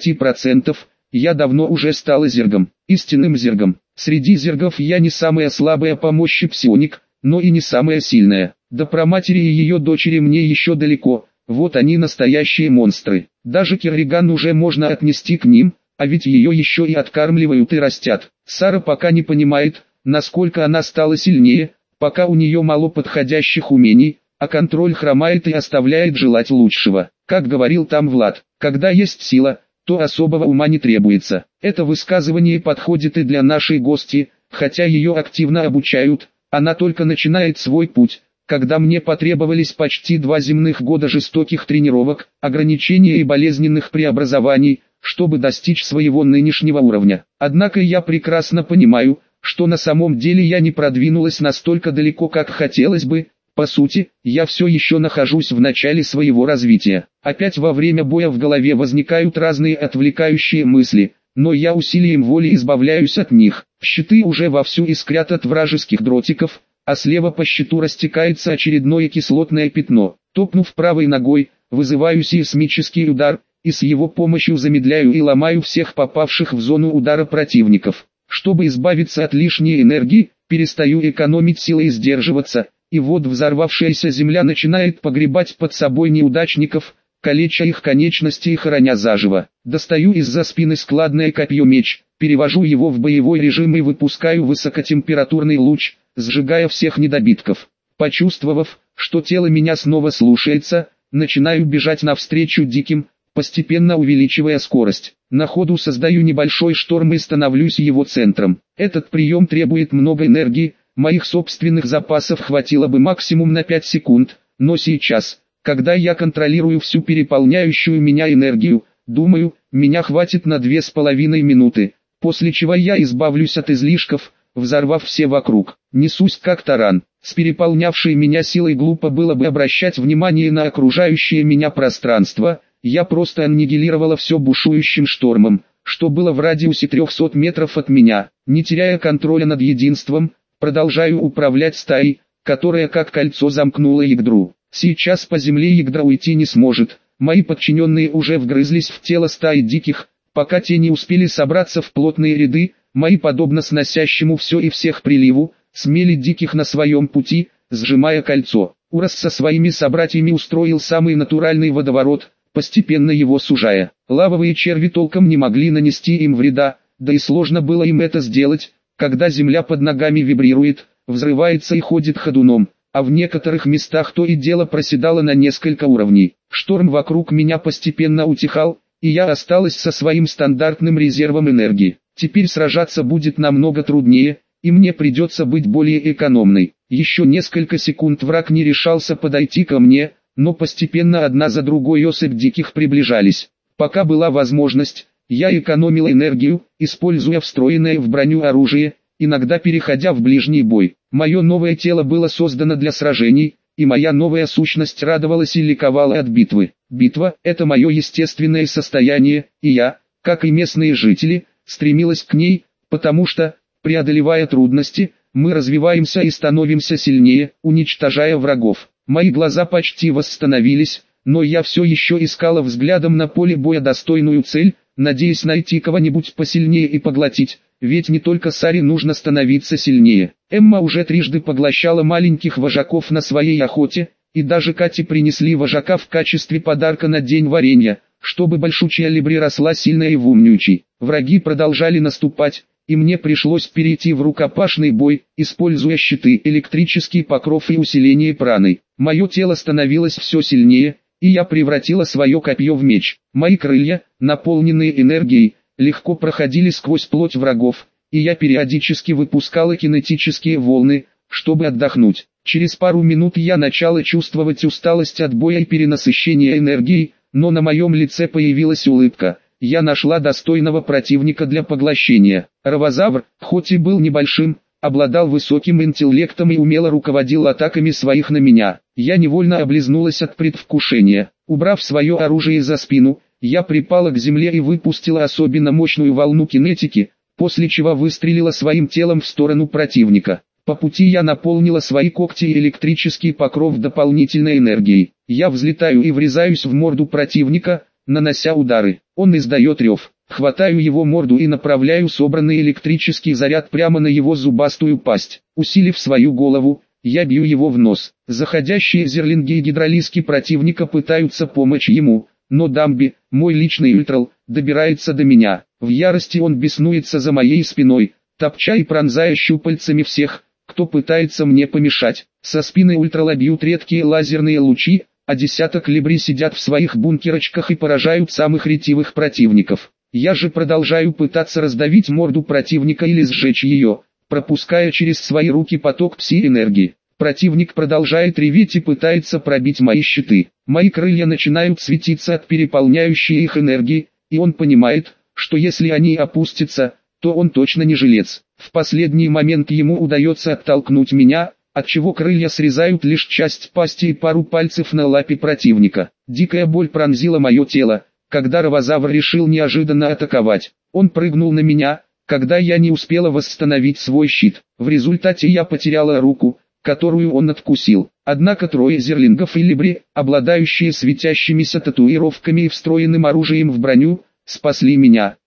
30%, я давно уже стала зергом, истинным зергом. Среди зергов я не самая слабая по мощи псионик, но и не самая сильная. До праматери и ее дочери мне еще далеко, вот они настоящие монстры. Даже Керриган уже можно отнести к ним, а ведь ее еще и откармливают и растят. Сара пока не понимает, насколько она стала сильнее, пока у нее мало подходящих умений, а контроль хромает и оставляет желать лучшего. Как говорил там Влад, когда есть сила, то особого ума не требуется. Это высказывание подходит и для нашей гости, хотя ее активно обучают, она только начинает свой путь. Когда мне потребовались почти 2 земных года жестоких тренировок, ограничений и болезненных преобразований, чтобы достичь своего нынешнего уровня. Однако я прекрасно понимаю, что на самом деле я не продвинулась настолько далеко, как хотелось бы. По сути, я все еще нахожусь в начале своего развития. Опять во время боя в голове возникают разные отвлекающие мысли, но я усилием воли избавляюсь от них. Щиты уже вовсю искрят от вражеских дротиков, а слева по щиту растекается очередное кислотное пятно. Топнув правой ногой, вызываю сейсмический удар, и с его помощью замедляю и ломаю всех попавших в зону удара противников. Чтобы избавиться от лишней энергии, перестаю экономить силы и сдерживаться, и вот взорвавшаяся земля начинает погребать под собой неудачников, калеча их конечности и хороня заживо. Достаю из-за спины складное копье-меч, перевожу его в боевой режим и выпускаю высокотемпературный луч, сжигая всех недобитков. Почувствовав, что тело меня снова слушается, начинаю бежать навстречу диким, постепенно увеличивая скорость. На ходу создаю небольшой шторм и становлюсь его центром. Этот прием требует много энергии, моих собственных запасов хватило бы максимум на 5 секунд, но сейчас, когда я контролирую всю переполняющую меня энергию, думаю, меня хватит на 2,5 минуты, после чего я избавлюсь от излишков, взорвав все вокруг. Несусь как таран. С переполнявшей меня силой глупо было бы обращать внимание на окружающее меня пространство. Я просто аннигилировала все бушующим штормом, что было в радиусе 300 метров от меня. Не теряя контроля над единством, продолжаю управлять стаей, которая как кольцо замкнула Ягдру. Сейчас по земле Ягдра уйти не сможет. Мои подчиненные уже вгрызлись в тело стаи диких, пока те не успели собраться в плотные ряды. Мои, подобно сносящему все и всех приливу, смели диких на своем пути, сжимая кольцо. Урос со своими собратьями устроил самый натуральный водоворот, постепенно его сужая. Лавовые черви толком не могли нанести им вреда, да и сложно было им это сделать, когда земля под ногами вибрирует, взрывается и ходит ходуном, а в некоторых местах то и дело проседало на несколько уровней. Шторм вокруг меня постепенно утихал, и я осталась со своим стандартным резервом энергии. Теперь сражаться будет намного труднее, и мне придется быть более экономной. Еще несколько секунд враг не решался подойти ко мне, но постепенно одна за другой особь диких приближались. Пока была возможность, я экономила энергию, используя встроенное в броню оружие, иногда переходя в ближний бой. Мое новое тело было создано для сражений, и моя новая сущность радовалась и ликовала от битвы. Битва – это мое естественное состояние, и я, как и местные жители, стремилась к ней, потому что, преодолевая трудности, мы развиваемся и становимся сильнее, уничтожая врагов. Мои глаза почти восстановились, но я все еще искала взглядом на поле боя достойную цель, надеясь найти кого-нибудь посильнее и поглотить, ведь не только Саре нужно становиться сильнее. Эмма уже трижды поглощала маленьких вожаков на своей охоте, и даже Кате принесли вожака в качестве подарка на день варенья, чтобы большучая Либри росла сильная и умнючей. Враги продолжали наступать, и мне пришлось перейти в рукопашный бой, используя щиты, электрический покров и усиление праны. Мое тело становилось все сильнее, и я превратила свое копье в меч. Мои крылья, наполненные энергией, легко проходили сквозь плоть врагов, и я периодически выпускала кинетические волны, чтобы отдохнуть. Через пару минут я начала чувствовать усталость от боя и перенасыщения энергией, но на моем лице появилась улыбка. Я нашла достойного противника для поглощения. Ровозавр, хоть и был небольшим, обладал высоким интеллектом и умело руководил атаками своих на меня. Я невольно облизнулась от предвкушения. Убрав свое оружие за спину, я припала к земле и выпустила особенно мощную волну кинетики, после чего выстрелила своим телом в сторону противника. По пути я наполнила свои когти и электрический покров дополнительной энергией. Я взлетаю и врезаюсь в морду противника, нанося удары. Он издает рев. Хватаю его морду и направляю собранный электрический заряд прямо на его зубастую пасть. Усилив свою голову, я бью его в нос. Заходящие зерлинги и гидролиски противника пытаются помочь ему, но Дамби, мой личный ультрал, добирается до меня. В ярости он беснуется за моей спиной, топча и пронзая щупальцами всех, кто пытается мне помешать. Со спины ультрала бьют редкие лазерные лучи, а десяток Либри сидят в своих бункерочках и поражают самых ретивых противников. Я же продолжаю пытаться раздавить морду противника или сжечь ее, пропуская через свои руки поток пси-энергии. Противник продолжает реветь и пытается пробить мои щиты. Мои крылья начинают светиться от переполняющей их энергии, и он понимает, что если они опустятся, то он точно не жилец. В последний момент ему удается оттолкнуть меня, отчего крылья срезают лишь часть пасти и пару пальцев на лапе противника. Дикая боль пронзила мое тело, когда Ровозавр решил неожиданно атаковать. Он прыгнул на меня, когда я не успела восстановить свой щит. В результате я потеряла руку, которую он откусил. Однако трое зерлингов и Либри, обладающие светящимися татуировками и встроенным оружием в броню, спасли меня.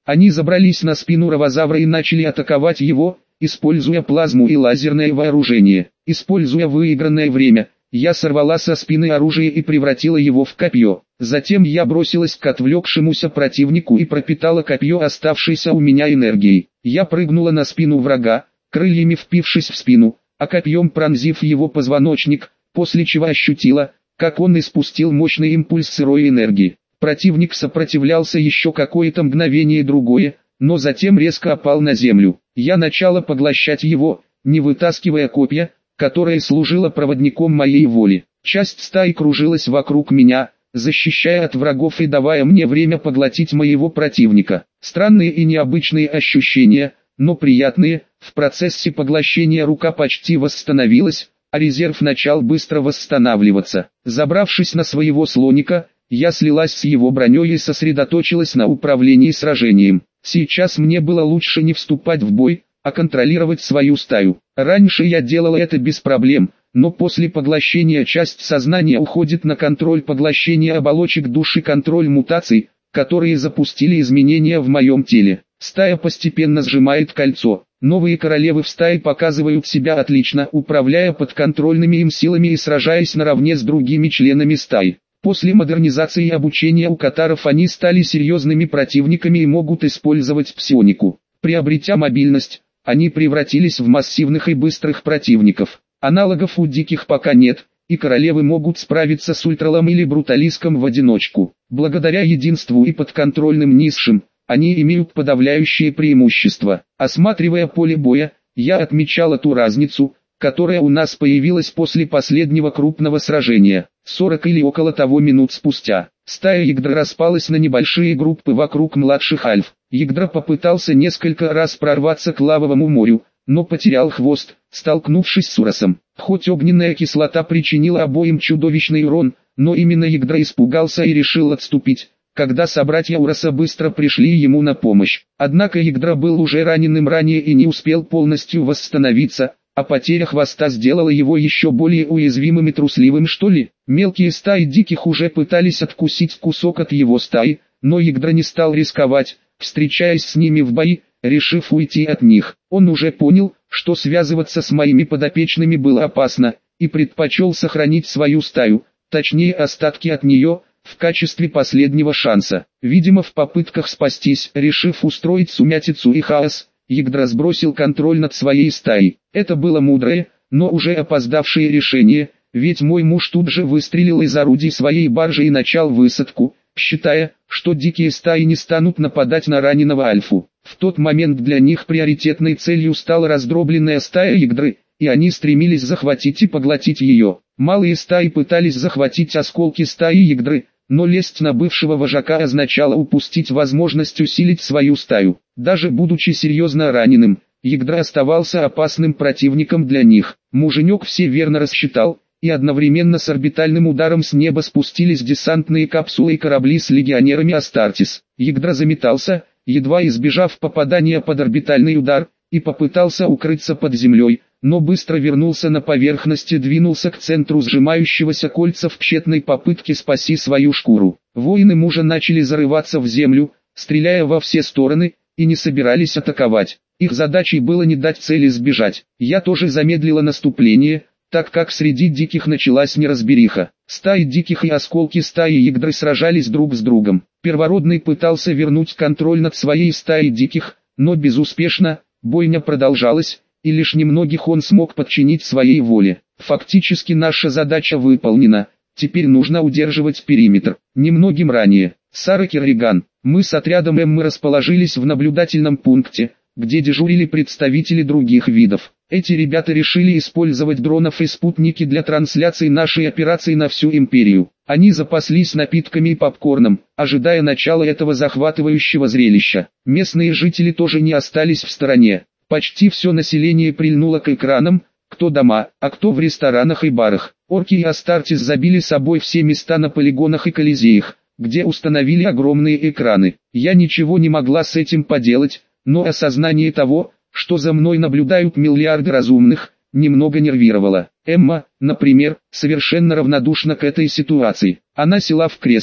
Они забрались на спину ровозавра и начали атаковать его, используя плазму и лазерное вооружение. Используя выигранное время, я сорвала со спины оружие и превратила его в копье. Затем я бросилась к отвлекшемуся противнику и пропитала копье оставшейся у меня энергией. Я прыгнула на спину врага, крыльями впившись в спину, а копьем пронзив его позвоночник, после чего ощутила, как он испустил мощный импульс сырой энергии. Противник сопротивлялся еще какое-то мгновение другое, но затем резко опал на землю. Я начала поглощать его, не вытаскивая копья, которое служило проводником моей воли. Часть стаи кружилась вокруг меня, защищая от врагов и давая мне время поглотить моего противника. Странные и необычные ощущения, но приятные. В процессе поглощения рука почти восстановилась, а резерв начал быстро восстанавливаться. Забравшись на своего слоника, я слилась с его броней и сосредоточилась на управлении сражением. Сейчас мне было лучше не вступать в бой, а контролировать свою стаю. Раньше я делала это без проблем, но после поглощения часть сознания уходит на контроль поглощения оболочек души, контроль мутаций, которые запустили изменения в моем теле. Стая постепенно сжимает кольцо. Новые королевы в стае показывают себя отлично, управляя подконтрольными им силами и сражаясь наравне с другими членами стаи. После модернизации и обучения у катаров они стали серьезными противниками и могут использовать псионику. Приобретя мобильность, они превратились в массивных и быстрых противников. Аналогов у диких пока нет, и королевы могут справиться с ультралом или бруталиском в одиночку. Благодаря единству и подконтрольным низшим, они имеют подавляющее преимущество. Осматривая поле боя, я отмечала ту разницу, которая у нас появилась после последнего крупного сражения. 40 или около того минут спустя, стая Ягдра распалась на небольшие группы вокруг младших альф. Ягдра попытался несколько раз прорваться к лавовому морю, но потерял хвост, столкнувшись с Уросом. Хоть огненная кислота причинила обоим чудовищный урон, но именно Ягдра испугался и решил отступить, когда собратья Уроса быстро пришли ему на помощь. Однако Ягдра был уже раненым ранее и не успел полностью восстановиться, а потеря хвоста сделала его еще более уязвимым и трусливым, что ли. Мелкие стаи диких уже пытались откусить кусок от его стаи, но Ягдра не стал рисковать, встречаясь с ними в бою, решив уйти от них. Он уже понял, что связываться с моими подопечными было опасно, и предпочел сохранить свою стаю, точнее остатки от нее, в качестве последнего шанса. Видимо, в попытках спастись, решив устроить сумятицу и хаос, Ягдра сбросил контроль над своей стаей. Это было мудрое, но уже опоздавшее решение, ведь мой муж тут же выстрелил из орудий своей баржи и начал высадку, считая, что дикие стаи не станут нападать на раненого альфу. В тот момент для них приоритетной целью стала раздробленная стая Ягдры, и они стремились захватить и поглотить ее. Малые стаи пытались захватить осколки стаи Ягдры, но лезть на бывшего вожака означало упустить возможность усилить свою стаю. Даже будучи серьезно раненым, Ягдра оставался опасным противником для них. Муженек все верно рассчитал, и одновременно с орбитальным ударом с неба спустились десантные капсулы и корабли с легионерами Астартес. Ягдра заметался, едва избежав попадания под орбитальный удар, и попытался укрыться под землей, но быстро вернулся на поверхность и двинулся к центру сжимающегося кольца в тщетной попытке спасти свою шкуру. Воины мужа начали зарываться в землю, стреляя во все стороны, и не собирались атаковать. Их задачей было не дать цели сбежать. Я тоже замедлила наступление, так как среди диких началась неразбериха. Стаи диких и осколки стаи Ягдры сражались друг с другом. Первородный пытался вернуть контроль над своей стаей диких, но безуспешно. Бойня продолжалась, и лишь немногих он смог подчинить своей воле. Фактически наша задача выполнена, теперь нужно удерживать периметр. Немногим ранее, Сара Керриган, мы с отрядом Эммы расположились в наблюдательном пункте, где дежурили представители других видов. Эти ребята решили использовать дронов и спутники для трансляции нашей операции на всю империю. Они запаслись напитками и попкорном, ожидая начала этого захватывающего зрелища. Местные жители тоже не остались в стороне. Почти все население прильнуло к экранам, кто дома, а кто в ресторанах и барах. Орки и Астартес забили собой все места на полигонах и колизеях, где установили огромные экраны. Я ничего не могла с этим поделать, но осознание того, что за мной наблюдают миллиарды разумных, немного нервировало. Эмма, например, совершенно равнодушна к этой ситуации. Она села в кресло,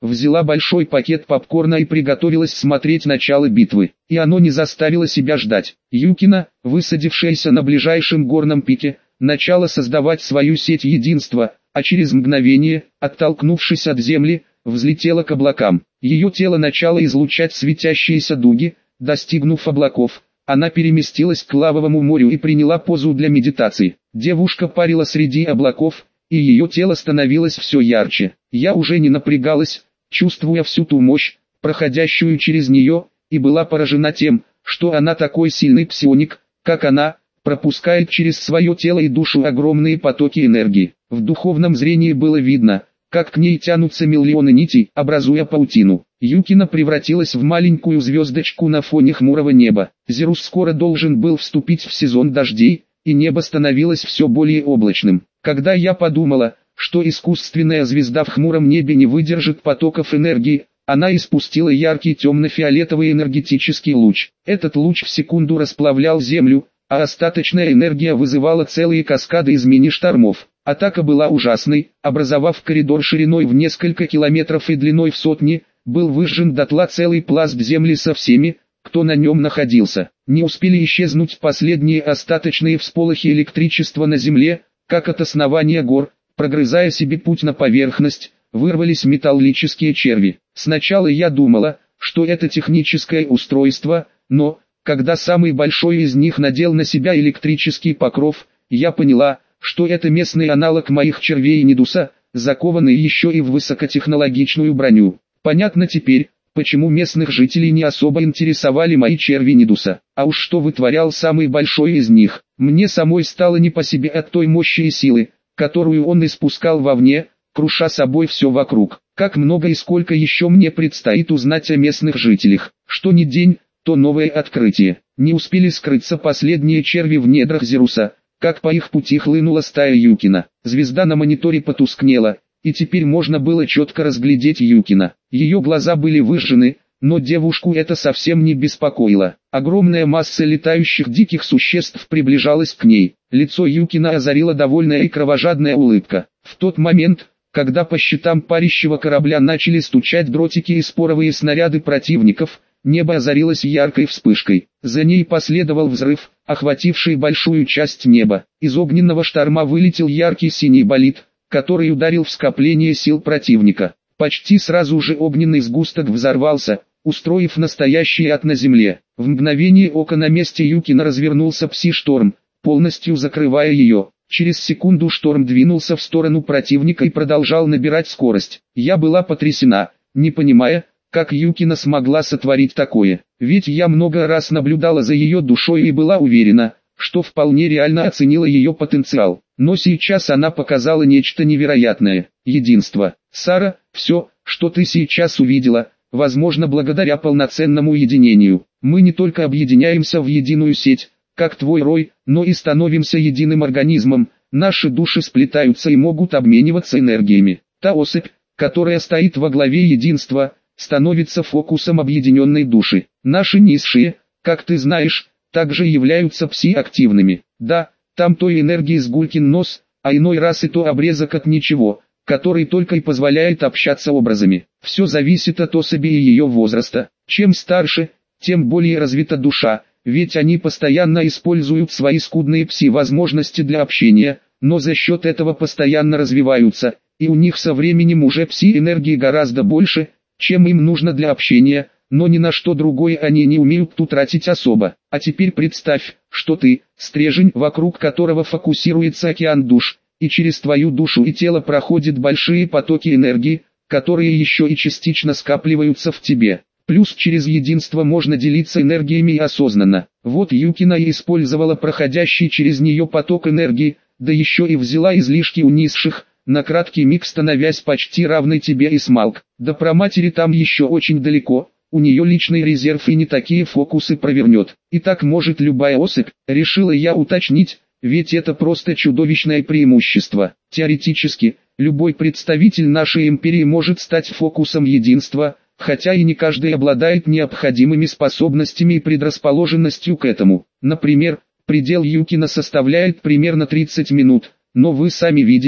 взяла большой пакет попкорна и приготовилась смотреть начало битвы. И оно не заставило себя ждать. Юкина, высадившаяся на ближайшем горном пике, начала создавать свою сеть единства, а через мгновение, оттолкнувшись от земли, взлетела к облакам. Ее тело начало излучать светящиеся дуги. Достигнув облаков, она переместилась к лавовому морю и приняла позу для медитации. Девушка парила среди облаков, и ее тело становилось все ярче. Я уже не напрягалась, чувствуя всю ту мощь, проходящую через нее, и была поражена тем, что она такой сильный псионик, как она, пропускает через свое тело и душу огромные потоки энергии. В духовном зрении было видно, как к ней тянутся миллионы нитей, образуя паутину. Юкина превратилась в маленькую звездочку на фоне хмурого неба. Зерус скоро должен был вступить в сезон дождей, и небо становилось все более облачным. Когда я подумала, что искусственная звезда в хмуром небе не выдержит потоков энергии, она испустила яркий темно-фиолетовый энергетический луч. Этот луч в секунду расплавлял землю, а остаточная энергия вызывала целые каскады из мини-штормов. Атака была ужасной, образовав коридор шириной в несколько километров и длиной в сотни, был выжжен дотла целый пласт земли со всеми, кто на нем находился. Не успели исчезнуть последние остаточные всполохи электричества на земле, как от основания гор, прогрызая себе путь на поверхность, вырвались металлические черви. Сначала я думала, что это техническое устройство, но, когда самый большой из них надел на себя электрический покров, я поняла, что это местный аналог моих червей Нидуса, закованный еще и в высокотехнологичную броню. Понятно теперь, почему местных жителей не особо интересовали мои черви Нидуса. А уж что вытворял самый большой из них. Мне самой стало не по себе от той мощи и силы, которую он испускал вовне, круша собой все вокруг. Как много и сколько еще мне предстоит узнать о местных жителях. Что ни день, то новое открытие. Не успели скрыться последние черви в недрах Зеруса, как по их пути хлынула стая Юкина. Звезда на мониторе потускнела, и теперь можно было четко разглядеть Юкина. Ее глаза были выжжены, но девушку это совсем не беспокоило. Огромная масса летающих диких существ приближалась к ней. Лицо Юкина озарила довольная и кровожадная улыбка. В тот момент, когда по щитам парящего корабля начали стучать дротики и споровые снаряды противников, небо озарилось яркой вспышкой. За ней последовал взрыв, охвативший большую часть неба. Из огненного шторма вылетел яркий синий болид, который ударил в скопление сил противника. Почти сразу же огненный сгусток взорвался, устроив настоящий ад на земле. В мгновение ока на месте Юкина развернулся пси-шторм, полностью закрывая ее. Через секунду шторм двинулся в сторону противника и продолжал набирать скорость. Я была потрясена, не понимая, как Юкина смогла сотворить такое. Ведь я много раз наблюдала за ее душой и была уверена, что вполне реально оценила ее потенциал. Но сейчас она показала нечто невероятное. Единство. Сара, все, что ты сейчас увидела, возможно благодаря полноценному единению. Мы не только объединяемся в единую сеть, как твой Рой, но и становимся единым организмом. Наши души сплетаются и могут обмениваться энергиями. Та особь, которая стоит во главе единства, становится фокусом объединенной души. Наши низшие, как ты знаешь, также являются пси-активными. Да, там той энергии с гулькин нос, а иной раз и то обрезок от ничего, который только и позволяет общаться образами. Все зависит от особи и ее возраста. Чем старше, тем более развита душа, ведь они постоянно используют свои скудные пси-возможности для общения, но за счет этого постоянно развиваются, и у них со временем уже пси-энергии гораздо больше, чем им нужно для общения, но ни на что другое они не умеют тут тратить особо. А теперь представь, что ты, стержень, вокруг которого фокусируется океан душ, и через твою душу и тело проходят большие потоки энергии, которые еще и частично скапливаются в тебе. Плюс через единство можно делиться энергиями и осознанно. Вот Юкина и использовала проходящий через нее поток энергии, да еще и взяла излишки у низших, на краткий миг становясь почти равной тебе и Смалк. Да про матери там еще очень далеко, у нее личный резерв и не такие фокусы провернет. И так может любая особь, решила я уточнить, ведь это просто чудовищное преимущество. Теоретически, любой представитель нашей империи может стать фокусом единства, хотя и не каждый обладает необходимыми способностями и предрасположенностью к этому. Например, предел Юкина составляет примерно 30 минут, но вы сами видели,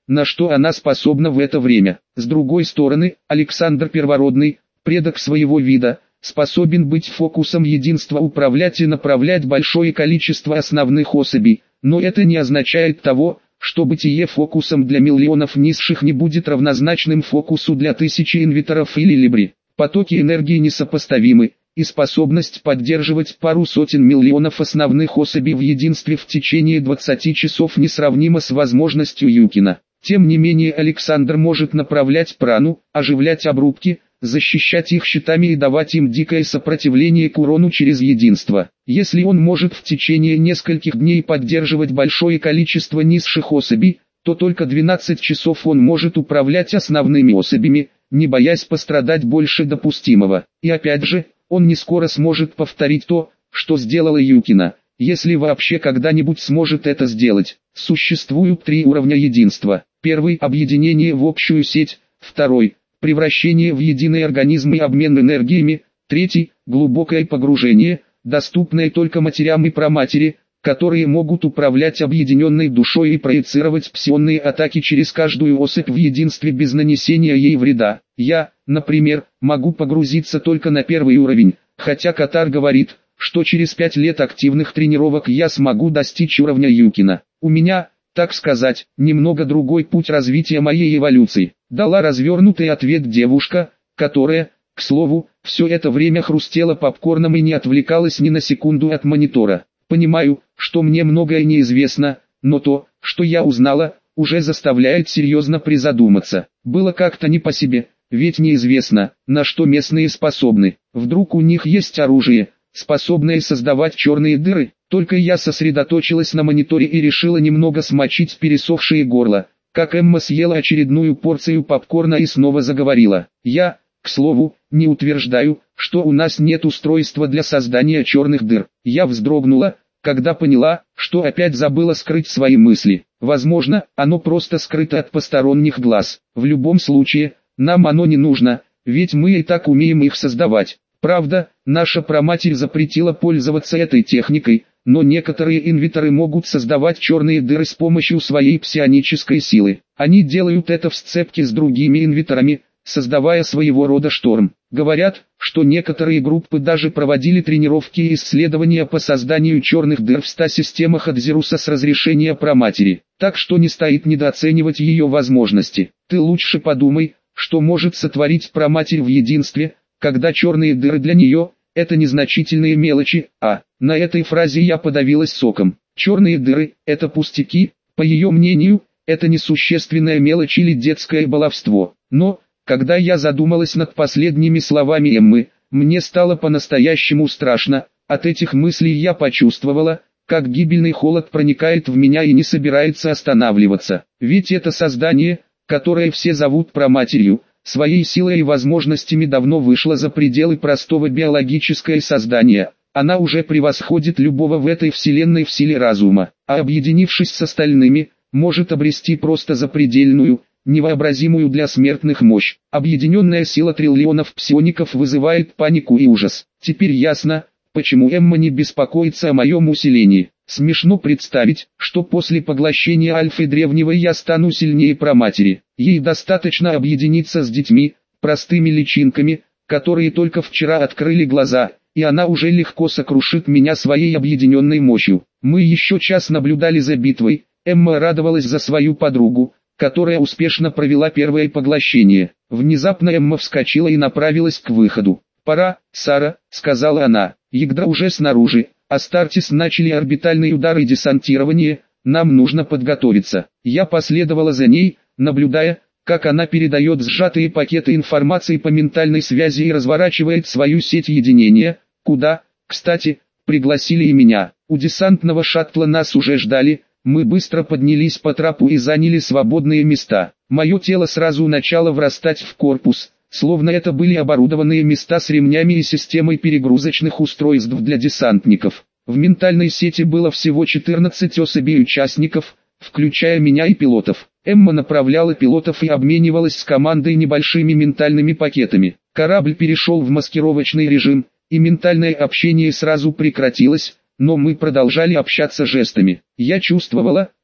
на что она способна в это время. С другой стороны, Александр Первородный, предок своего вида, способен быть фокусом единства, управлять и направлять большое количество основных особей, но это не означает того, что бытие фокусом для миллионов низших не будет равнозначным фокусу для тысячи инвиторов или либри. Потоки энергии несопоставимы, и способность поддерживать пару сотен миллионов основных особей в единстве в течение 20 часов несравнима с возможностью Юкина. Тем не менее Александр может направлять прану, оживлять обрубки, защищать их щитами и давать им дикое сопротивление к урону через единство. Если он может в течение нескольких дней поддерживать большое количество низших особей, то только 12 часов он может управлять основными особями, не боясь пострадать больше допустимого. И опять же, он не скоро сможет повторить то, что сделала Юкина, если вообще когда-нибудь сможет это сделать. Существуют 3 уровня единства. Первый – объединение в общую сеть, второй – превращение в единый организм и обмен энергиями, третий – глубокое погружение, доступное только матерям и праматери, которые могут управлять объединенной душой и проецировать псионные атаки через каждую особь в единстве без нанесения ей вреда. Я, например, могу погрузиться только на первый уровень, хотя Катар говорит, что через 5 лет активных тренировок я смогу достичь уровня Юкина. У меня, так сказать, немного другой путь развития моей эволюции, дала развернутый ответ девушка, которая, к слову, все это время хрустела попкорном и не отвлекалась ни на секунду от монитора. Понимаю, что мне многое неизвестно, но то, что я узнала, уже заставляет серьезно призадуматься. Было как-то не по себе, ведь неизвестно, на что местные способны. Вдруг у них есть оружие, способное создавать черные дыры. Только я сосредоточилась на мониторе и решила немного смочить пересохшее горло, как Эмма съела очередную порцию попкорна и снова заговорила. Я, к слову, не утверждаю, что у нас нет устройства для создания черных дыр. Я вздрогнула, когда поняла, что опять забыла скрыть свои мысли. Возможно, оно просто скрыто от посторонних глаз. В любом случае, нам оно не нужно, ведь мы и так умеем их создавать. Правда, наша праматерь запретила пользоваться этой техникой, но некоторые инвиторы могут создавать черные дыры с помощью своей псионической силы. Они делают это в сцепке с другими инвиторами, создавая своего рода шторм. Говорят, что некоторые группы даже проводили тренировки и исследования по созданию черных дыр в 100 системах от Зеруса с разрешения праматери. Так что не стоит недооценивать ее возможности. Ты лучше подумай, что может сотворить праматерь в единстве, когда черные дыры для нее – это незначительные мелочи, на этой фразе я подавилась соком. Черные дыры – это пустяки, по ее мнению, это несущественная мелочь или детское баловство. Но, когда я задумалась над последними словами Эммы, мне стало по-настоящему страшно. От этих мыслей я почувствовала, как гибельный холод проникает в меня и не собирается останавливаться. Ведь это создание, которое все зовут праматерью, своей силой и возможностями давно вышло за пределы простого биологического создания. Она уже превосходит любого в этой вселенной в силе разума, а объединившись с остальными, может обрести просто запредельную, невообразимую для смертных мощь. Объединенная сила триллионов псиоников вызывает панику и ужас. Теперь ясно, почему Эмма не беспокоится о моем усилении. Смешно представить, что после поглощения альфы древнего я стану сильнее праматери. Ей достаточно объединиться с детьми, простыми личинками, которые только вчера открыли глаза, и она уже легко сокрушит меня своей объединенной мощью. Мы еще час наблюдали за битвой. Эмма радовалась за свою подругу, которая успешно провела первое поглощение. Внезапно Эмма вскочила и направилась к выходу. «Пора, Сара», — сказала она. «Ягдра уже снаружи. Астартес начали орбитальный удар и десантирование, нам нужно подготовиться». Я последовала за ней, наблюдая, как она передает сжатые пакеты информации по ментальной связи и разворачивает свою сеть единения, куда, кстати, пригласили и меня. У десантного шаттла нас уже ждали, мы быстро поднялись по трапу и заняли свободные места. Мое тело сразу начало врастать в корпус, словно это были оборудованные места с ремнями и системой перегрузочных устройств для десантников. В ментальной сети было всего 14 особей участников, включая меня и пилотов. Эмма направляла пилотов и обменивалась с командой небольшими ментальными пакетами. Корабль перешел в маскировочный режим, и ментальное общение сразу прекратилось, но мы продолжали общаться жестами. Я чувствовала,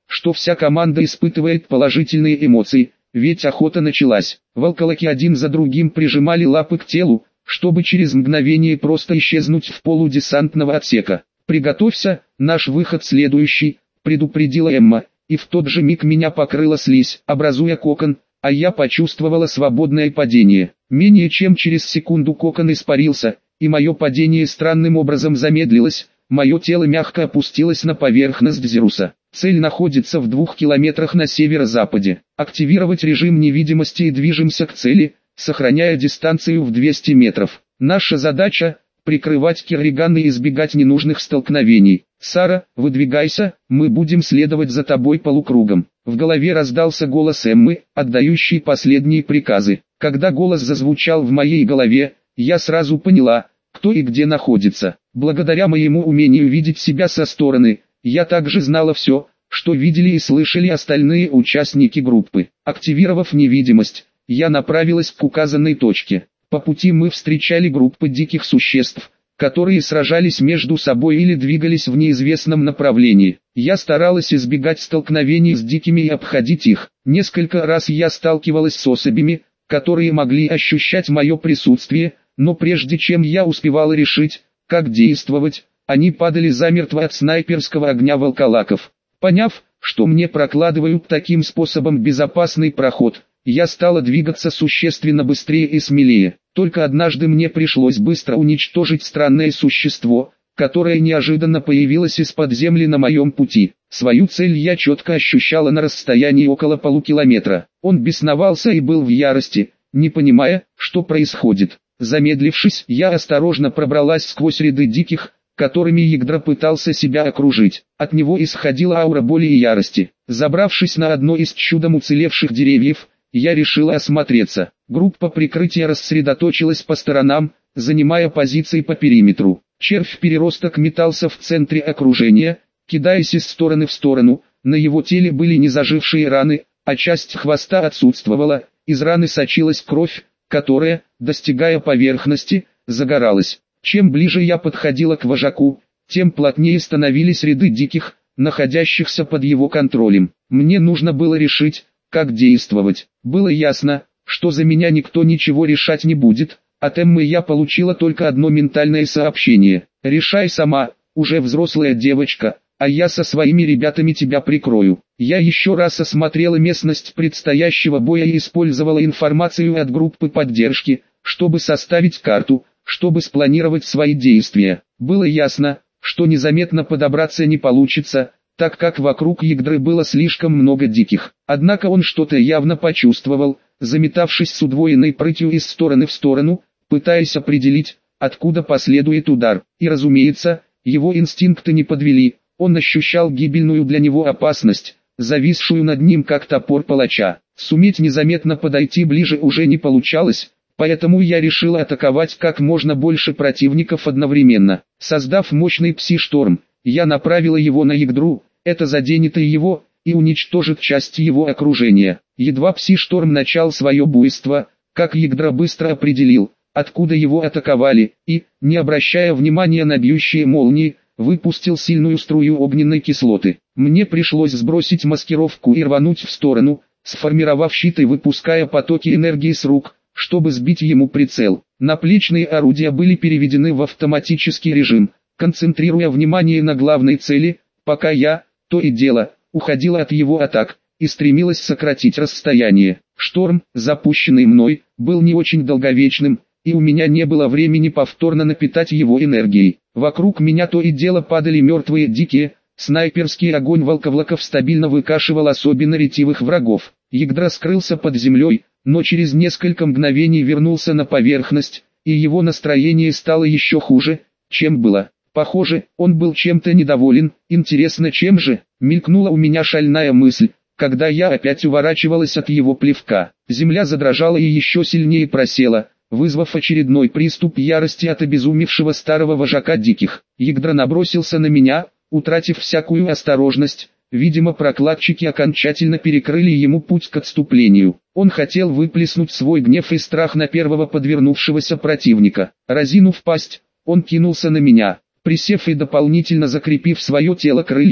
что вся команда испытывает положительные эмоции, ведь охота началась. Волколаки один за другим прижимали лапы к телу, чтобы через мгновение просто исчезнуть в полу десантного отсека. «Приготовься, наш выход следующий», — предупредила Эмма, и в тот же миг меня покрыла слизь, образуя кокон, а я почувствовала свободное падение. Менее чем через секунду кокон испарился, и мое падение странным образом замедлилось, мое тело мягко опустилось на поверхность Зеруса. Цель находится в 2 километрах на северо-западе. Активировать режим невидимости и движемся к цели, сохраняя дистанцию в 200 метров. Наша задача — прикрывать Керриган и избегать ненужных столкновений. «Сара, выдвигайся, мы будем следовать за тобой полукругом». В голове раздался голос Эммы, отдающий последние приказы. Когда голос зазвучал в моей голове, я сразу поняла, кто и где находится. Благодаря моему умению видеть себя со стороны, я также знала все, что видели и слышали остальные участники группы. Активировав невидимость, я направилась к указанной точке. По пути мы встречали группы диких существ, которые сражались между собой или двигались в неизвестном направлении. Я старалась избегать столкновений с дикими и обходить их. Несколько раз я сталкивалась с особями, которые могли ощущать мое присутствие, но прежде чем я успевала решить, как действовать, они падали замертво от снайперского огня волколаков. Поняв, что мне прокладывают таким способом безопасный проход, я стала двигаться существенно быстрее и смелее. Только однажды мне пришлось быстро уничтожить странное существо, которое неожиданно появилось из-под земли на моем пути. Свою цель я четко ощущала на расстоянии около полукилометра. Он бесновался и был в ярости, не понимая, что происходит. Замедлившись, я осторожно пробралась сквозь ряды диких, которыми Ягдра пытался себя окружить. От него исходила аура боли и ярости. Забравшись на одно из чудом уцелевших деревьев, я решила осмотреться. Группа прикрытия рассредоточилась по сторонам, занимая позиции по периметру. Червь-переросток метался в центре окружения, кидаясь из стороны в сторону. На его теле были незажившие раны, а часть хвоста отсутствовала. Из раны сочилась кровь, которая, достигая поверхности, загоралась. Чем ближе я подходила к вожаку, тем плотнее становились ряды диких, находящихся под его контролем. Мне нужно было решить, как действовать. Было ясно, что за меня никто ничего решать не будет. От Эммы я получила только одно ментальное сообщение: «Решай сама, уже взрослая девочка, а я со своими ребятами тебя прикрою». Я еще раз осмотрела местность предстоящего боя и использовала информацию от группы поддержки, чтобы составить карту, чтобы спланировать свои действия. Было ясно, что незаметно подобраться не получится, так как вокруг Ягдры было слишком много диких. Однако он что-то явно почувствовал, заметавшись с удвоенной прытью из стороны в сторону, пытаясь определить, откуда последует удар. И разумеется, его инстинкты не подвели, он ощущал гибельную для него опасность, зависшую над ним как топор палача. Суметь незаметно подойти ближе уже не получалось, поэтому я решила атаковать как можно больше противников одновременно. Создав мощный пси-шторм, я направила его на Ягдру, это заденет и его, и уничтожит часть его окружения. Едва пси-шторм начал свое буйство, как Ягдра быстро определил, откуда его атаковали, и, не обращая внимания на бьющие молнии, выпустил сильную струю огненной кислоты. Мне пришлось сбросить маскировку и рвануть в сторону, сформировав щит и выпуская потоки энергии с рук, чтобы сбить ему прицел. Наплечные орудия были переведены в автоматический режим, концентрируя внимание на главной цели, пока я, то и дело, уходила от его атак и стремилась сократить расстояние. Шторм, запущенный мной, был не очень долговечным, и у меня не было времени повторно напитать его энергией. Вокруг меня то и дело падали мертвые дикие, снайперский огонь волковлаков стабильно выкашивал особенно ретивых врагов. Ягдра скрылся под землей, но через несколько мгновений вернулся на поверхность, и его настроение стало еще хуже, чем было. Похоже, он был чем-то недоволен. Интересно, чем же? Мелькнула у меня шальная мысль, когда я опять уворачивалась от его плевка. Земля задрожала и еще сильнее просела, вызвав очередной приступ ярости от обезумевшего старого вожака диких. Ягдра набросился на меня, утратив всякую осторожность. Видимо, прокладчики окончательно перекрыли ему путь к отступлению. Он хотел выплеснуть свой гнев и страх на первого подвернувшегося противника. Разинув пасть, он кинулся на меня. Присев и дополнительно закрепив свое тело крыльями,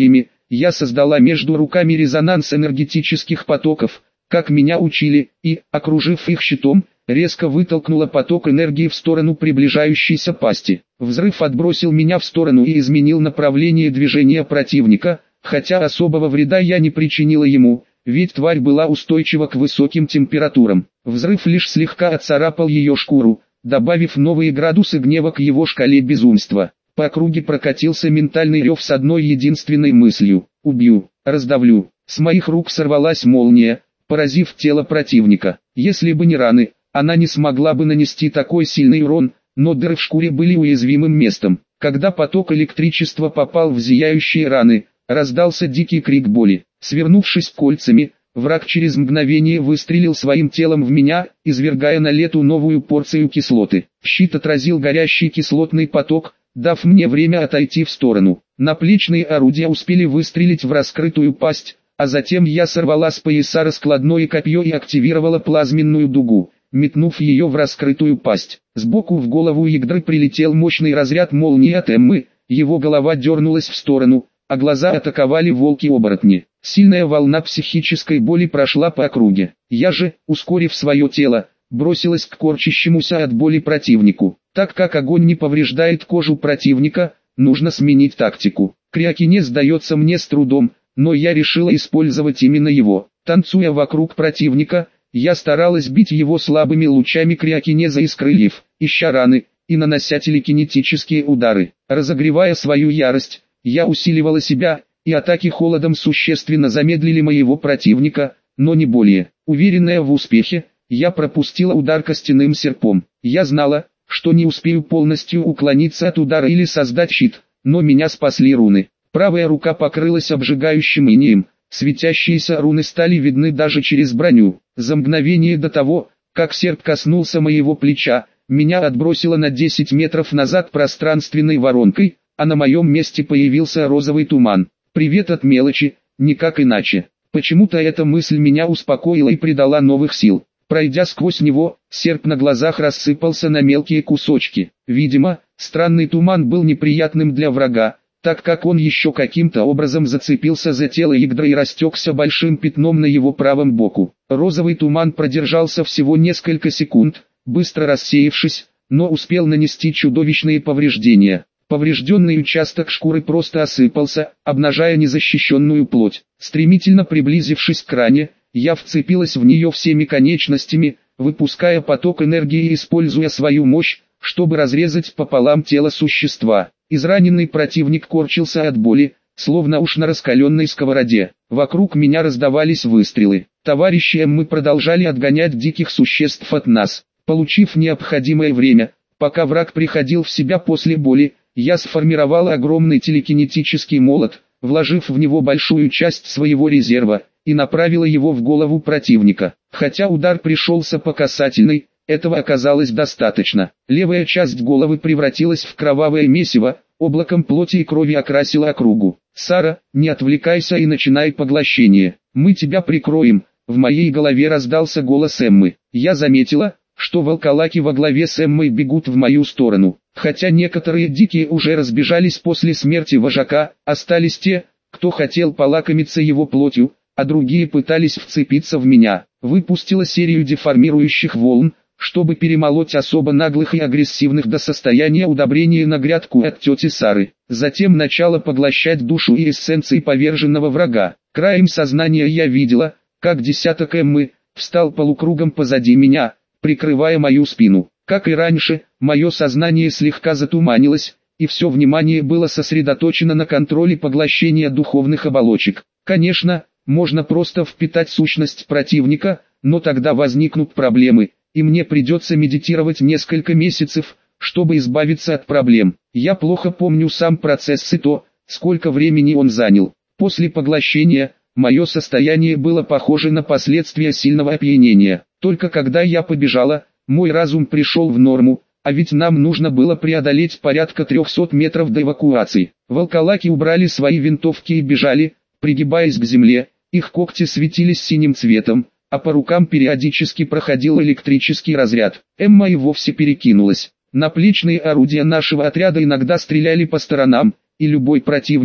я создала между руками резонанс энергетических потоков, как меня учили, и, окружив их щитом, резко вытолкнула поток энергии в сторону приближающейся пасти. Взрыв отбросил меня в сторону и изменил направление движения противника, хотя особого вреда я не причинила ему, ведь тварь была устойчива к высоким температурам. Взрыв лишь слегка отцарапал ее шкуру, добавив новые градусы гнева к его шкале безумства. По округе прокатился ментальный рев с одной единственной мыслью: убью, раздавлю. С моих рук сорвалась молния, поразив тело противника. Если бы не раны, она не смогла бы нанести такой сильный урон, но дыры в шкуре были уязвимым местом. Когда поток электричества попал в зияющие раны, раздался дикий крик боли. Свернувшись кольцами, враг через мгновение выстрелил своим телом в меня, извергая на лету новую порцию кислоты. Щит отразил горящий кислотный поток, дав мне время отойти в сторону. Наплечные орудия успели выстрелить в раскрытую пасть, а затем я сорвала с пояса раскладное копье и активировала плазменную дугу, метнув ее в раскрытую пасть. Сбоку в голову Игдры прилетел мощный разряд молнии от Эммы, его голова дернулась в сторону, а глаза атаковали волки-оборотни. Сильная волна психической боли прошла по округе. Я же, ускорив свое тело, бросилась к корчащемуся от боли противнику. Так как огонь не повреждает кожу противника, нужно сменить тактику. Криокинез дается мне с трудом, но я решила использовать именно его. Танцуя вокруг противника, я старалась бить его слабыми лучами криокинеза из крыльев, ища раны, и нанося телекинетические удары. Разогревая свою ярость, я усиливала себя, и атаки холодом существенно замедлили моего противника, но не более. Уверенная в успехе, я пропустила удар костяным серпом. Я знала, что не успею полностью уклониться от удара или создать щит, но меня спасли руны. Правая рука покрылась обжигающим инеем, светящиеся руны стали видны даже через броню. За мгновение до того, как серп коснулся моего плеча, меня отбросило на 10 метров назад пространственной воронкой, а на моем месте появился розовый туман. Привет от мелочи, никак иначе. Почему-то эта мысль меня успокоила и придала новых сил. Пройдя сквозь него, серп на глазах рассыпался на мелкие кусочки. Видимо, странный туман был неприятным для врага, так как он еще каким-то образом зацепился за тело Игдры и растекся большим пятном на его правом боку. Розовый туман продержался всего несколько секунд, быстро рассеявшись, но успел нанести чудовищные повреждения. Поврежденный участок шкуры просто осыпался, обнажая незащищенную плоть. Стремительно приблизившись к ране, я вцепилась в нее всеми конечностями, выпуская поток энергии и используя свою мощь, чтобы разрезать пополам тело существа. Израненный противник корчился от боли, словно уж на раскаленной сковороде. Вокруг меня раздавались выстрелы. Товарищи мы продолжали отгонять диких существ от нас. Получив необходимое время, пока враг приходил в себя после боли, я сформировал огромный телекинетический молот, вложив в него большую часть своего резерва, и направила его в голову противника. Хотя удар пришелся по касательной, этого оказалось достаточно. Левая часть головы превратилась в кровавое месиво, облаком плоти и крови окрасила округу. «Сара, не отвлекайся и начинай поглощение. Мы тебя прикроем», — в моей голове раздался голос Эммы. Я заметила, что волколаки во главе с Эммой бегут в мою сторону. Хотя некоторые дикие уже разбежались после смерти вожака, остались те, кто хотел полакомиться его плотью, а другие пытались вцепиться в меня. Выпустила серию деформирующих волн, чтобы перемолоть особо наглых и агрессивных до состояния удобрения на грядку от тети Сары. Затем начала поглощать душу и эссенции поверженного врага. Краем сознания я видела, как десяток Эммы встал полукругом позади меня, прикрывая мою спину. Как и раньше, мое сознание слегка затуманилось, и все внимание было сосредоточено на контроле поглощения духовных оболочек. Конечно, можно просто впитать сущность противника, но тогда возникнут проблемы, и мне придется медитировать несколько месяцев, чтобы избавиться от проблем. Я плохо помню сам процесс и то, сколько времени он занял. После поглощения, мое состояние было похоже на последствия сильного опьянения. Только когда я побежала, мой разум пришел в норму, а ведь нам нужно было преодолеть порядка 300 метров до эвакуации. Волколаки убрали свои винтовки и бежали, пригибаясь к земле, их когти светились синим цветом, а по рукам периодически проходил электрический разряд. Эмма и вовсе перекинулась. Наплечные орудия нашего отряда иногда стреляли по сторонам, и любой противник,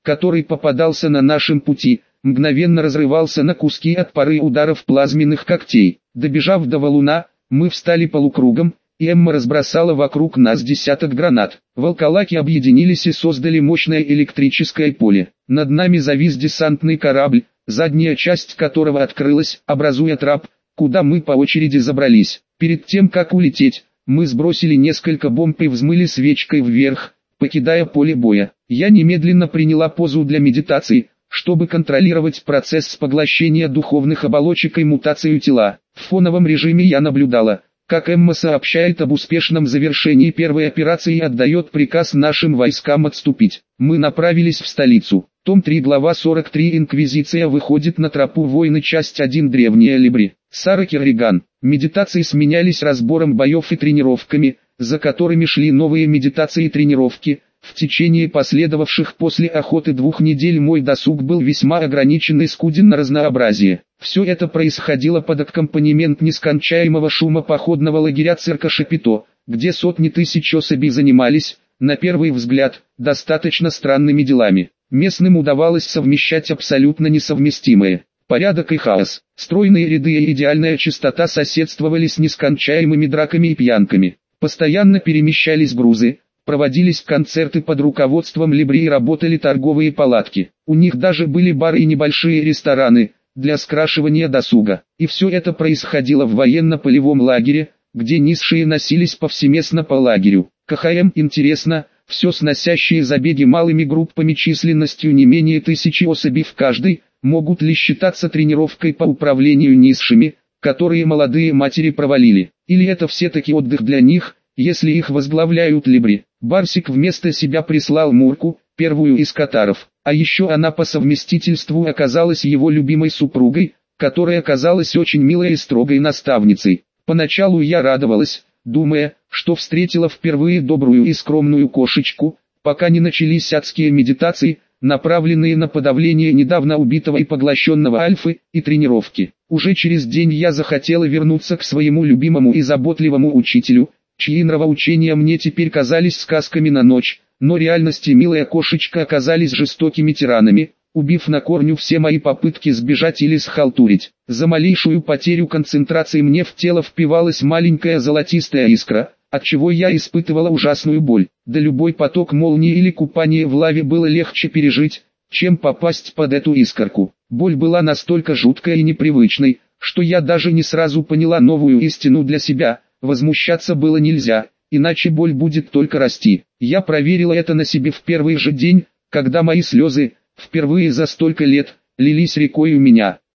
который попадался на нашем пути, мгновенно разрывался на куски от пары ударов плазменных когтей. Добежав до валуна, мы встали полукругом, и Эмма разбросала вокруг нас десяток гранат. Волколаки объединились и создали мощное электрическое поле. Над нами завис десантный корабль, задняя часть которого открылась, образуя трап, куда мы по очереди забрались. Перед тем как улететь, мы сбросили несколько бомб и взмыли свечкой вверх, покидая поле боя. Я немедленно приняла позу для медитации, чтобы контролировать процесс поглощения духовных оболочек и мутацию тела. В фоновом режиме я наблюдала, как Эмма сообщает об успешном завершении первой операции и отдает приказ нашим войскам отступить. Мы направились в столицу. Том 3, глава 43. Инквизиция выходит на тропу войны, часть 1. Древняя Либри. Сара Керриган. Медитации сменялись разбором боев и тренировками, за которыми шли новые медитации и тренировки. В течение последовавших после охоты 2 недель мой досуг был весьма ограничен и скуден на разнообразие. Все это происходило под аккомпанемент нескончаемого шума походного лагеря цирка Шапито, где сотни тысяч особей занимались, на первый взгляд, достаточно странными делами. Местным удавалось совмещать абсолютно несовместимые. Порядок и хаос, стройные ряды и идеальная чистота соседствовали с нескончаемыми драками и пьянками. Постоянно перемещались грузы, проводились концерты под руководством Либри и работали торговые палатки. У них даже были бары и небольшие рестораны для скрашивания досуга. И все это происходило в военно-полевом лагере, где низшие носились повсеместно по лагерю. КХМ интересно, все сносящие забеги малыми группами численностью не менее 1000 особей в каждой, могут ли считаться тренировкой по управлению низшими, которые молодые матери провалили? Или это все-таки отдых для них, если их возглавляют Либри? Барсик вместо себя прислал Мурку, первую из катаров, а еще она по совместительству оказалась его любимой супругой, которая оказалась очень милой и строгой наставницей. Поначалу я радовалась, думая, что встретила впервые добрую и скромную кошечку, пока не начались адские медитации, направленные на подавление недавно убитого и поглощенного Альфы, и тренировки. Уже через день я захотела вернуться к своему любимому и заботливому учителю, чьи нравоучения мне теперь казались сказками на ночь, но реальности милая кошечка оказались жестокими тиранами, убив на корню все мои попытки сбежать или схалтурить. За малейшую потерю концентрации мне в тело впивалась маленькая золотистая искра, отчего я испытывала ужасную боль. Да любой поток молнии или купание в лаве было легче пережить, чем попасть под эту искорку. Боль была настолько жуткой и непривычной, что я даже не сразу поняла новую истину для себя: возмущаться было нельзя, иначе боль будет только расти. Я проверила это на себе в первый же день, когда мои слезы, впервые за столько лет, лились рекой у меня.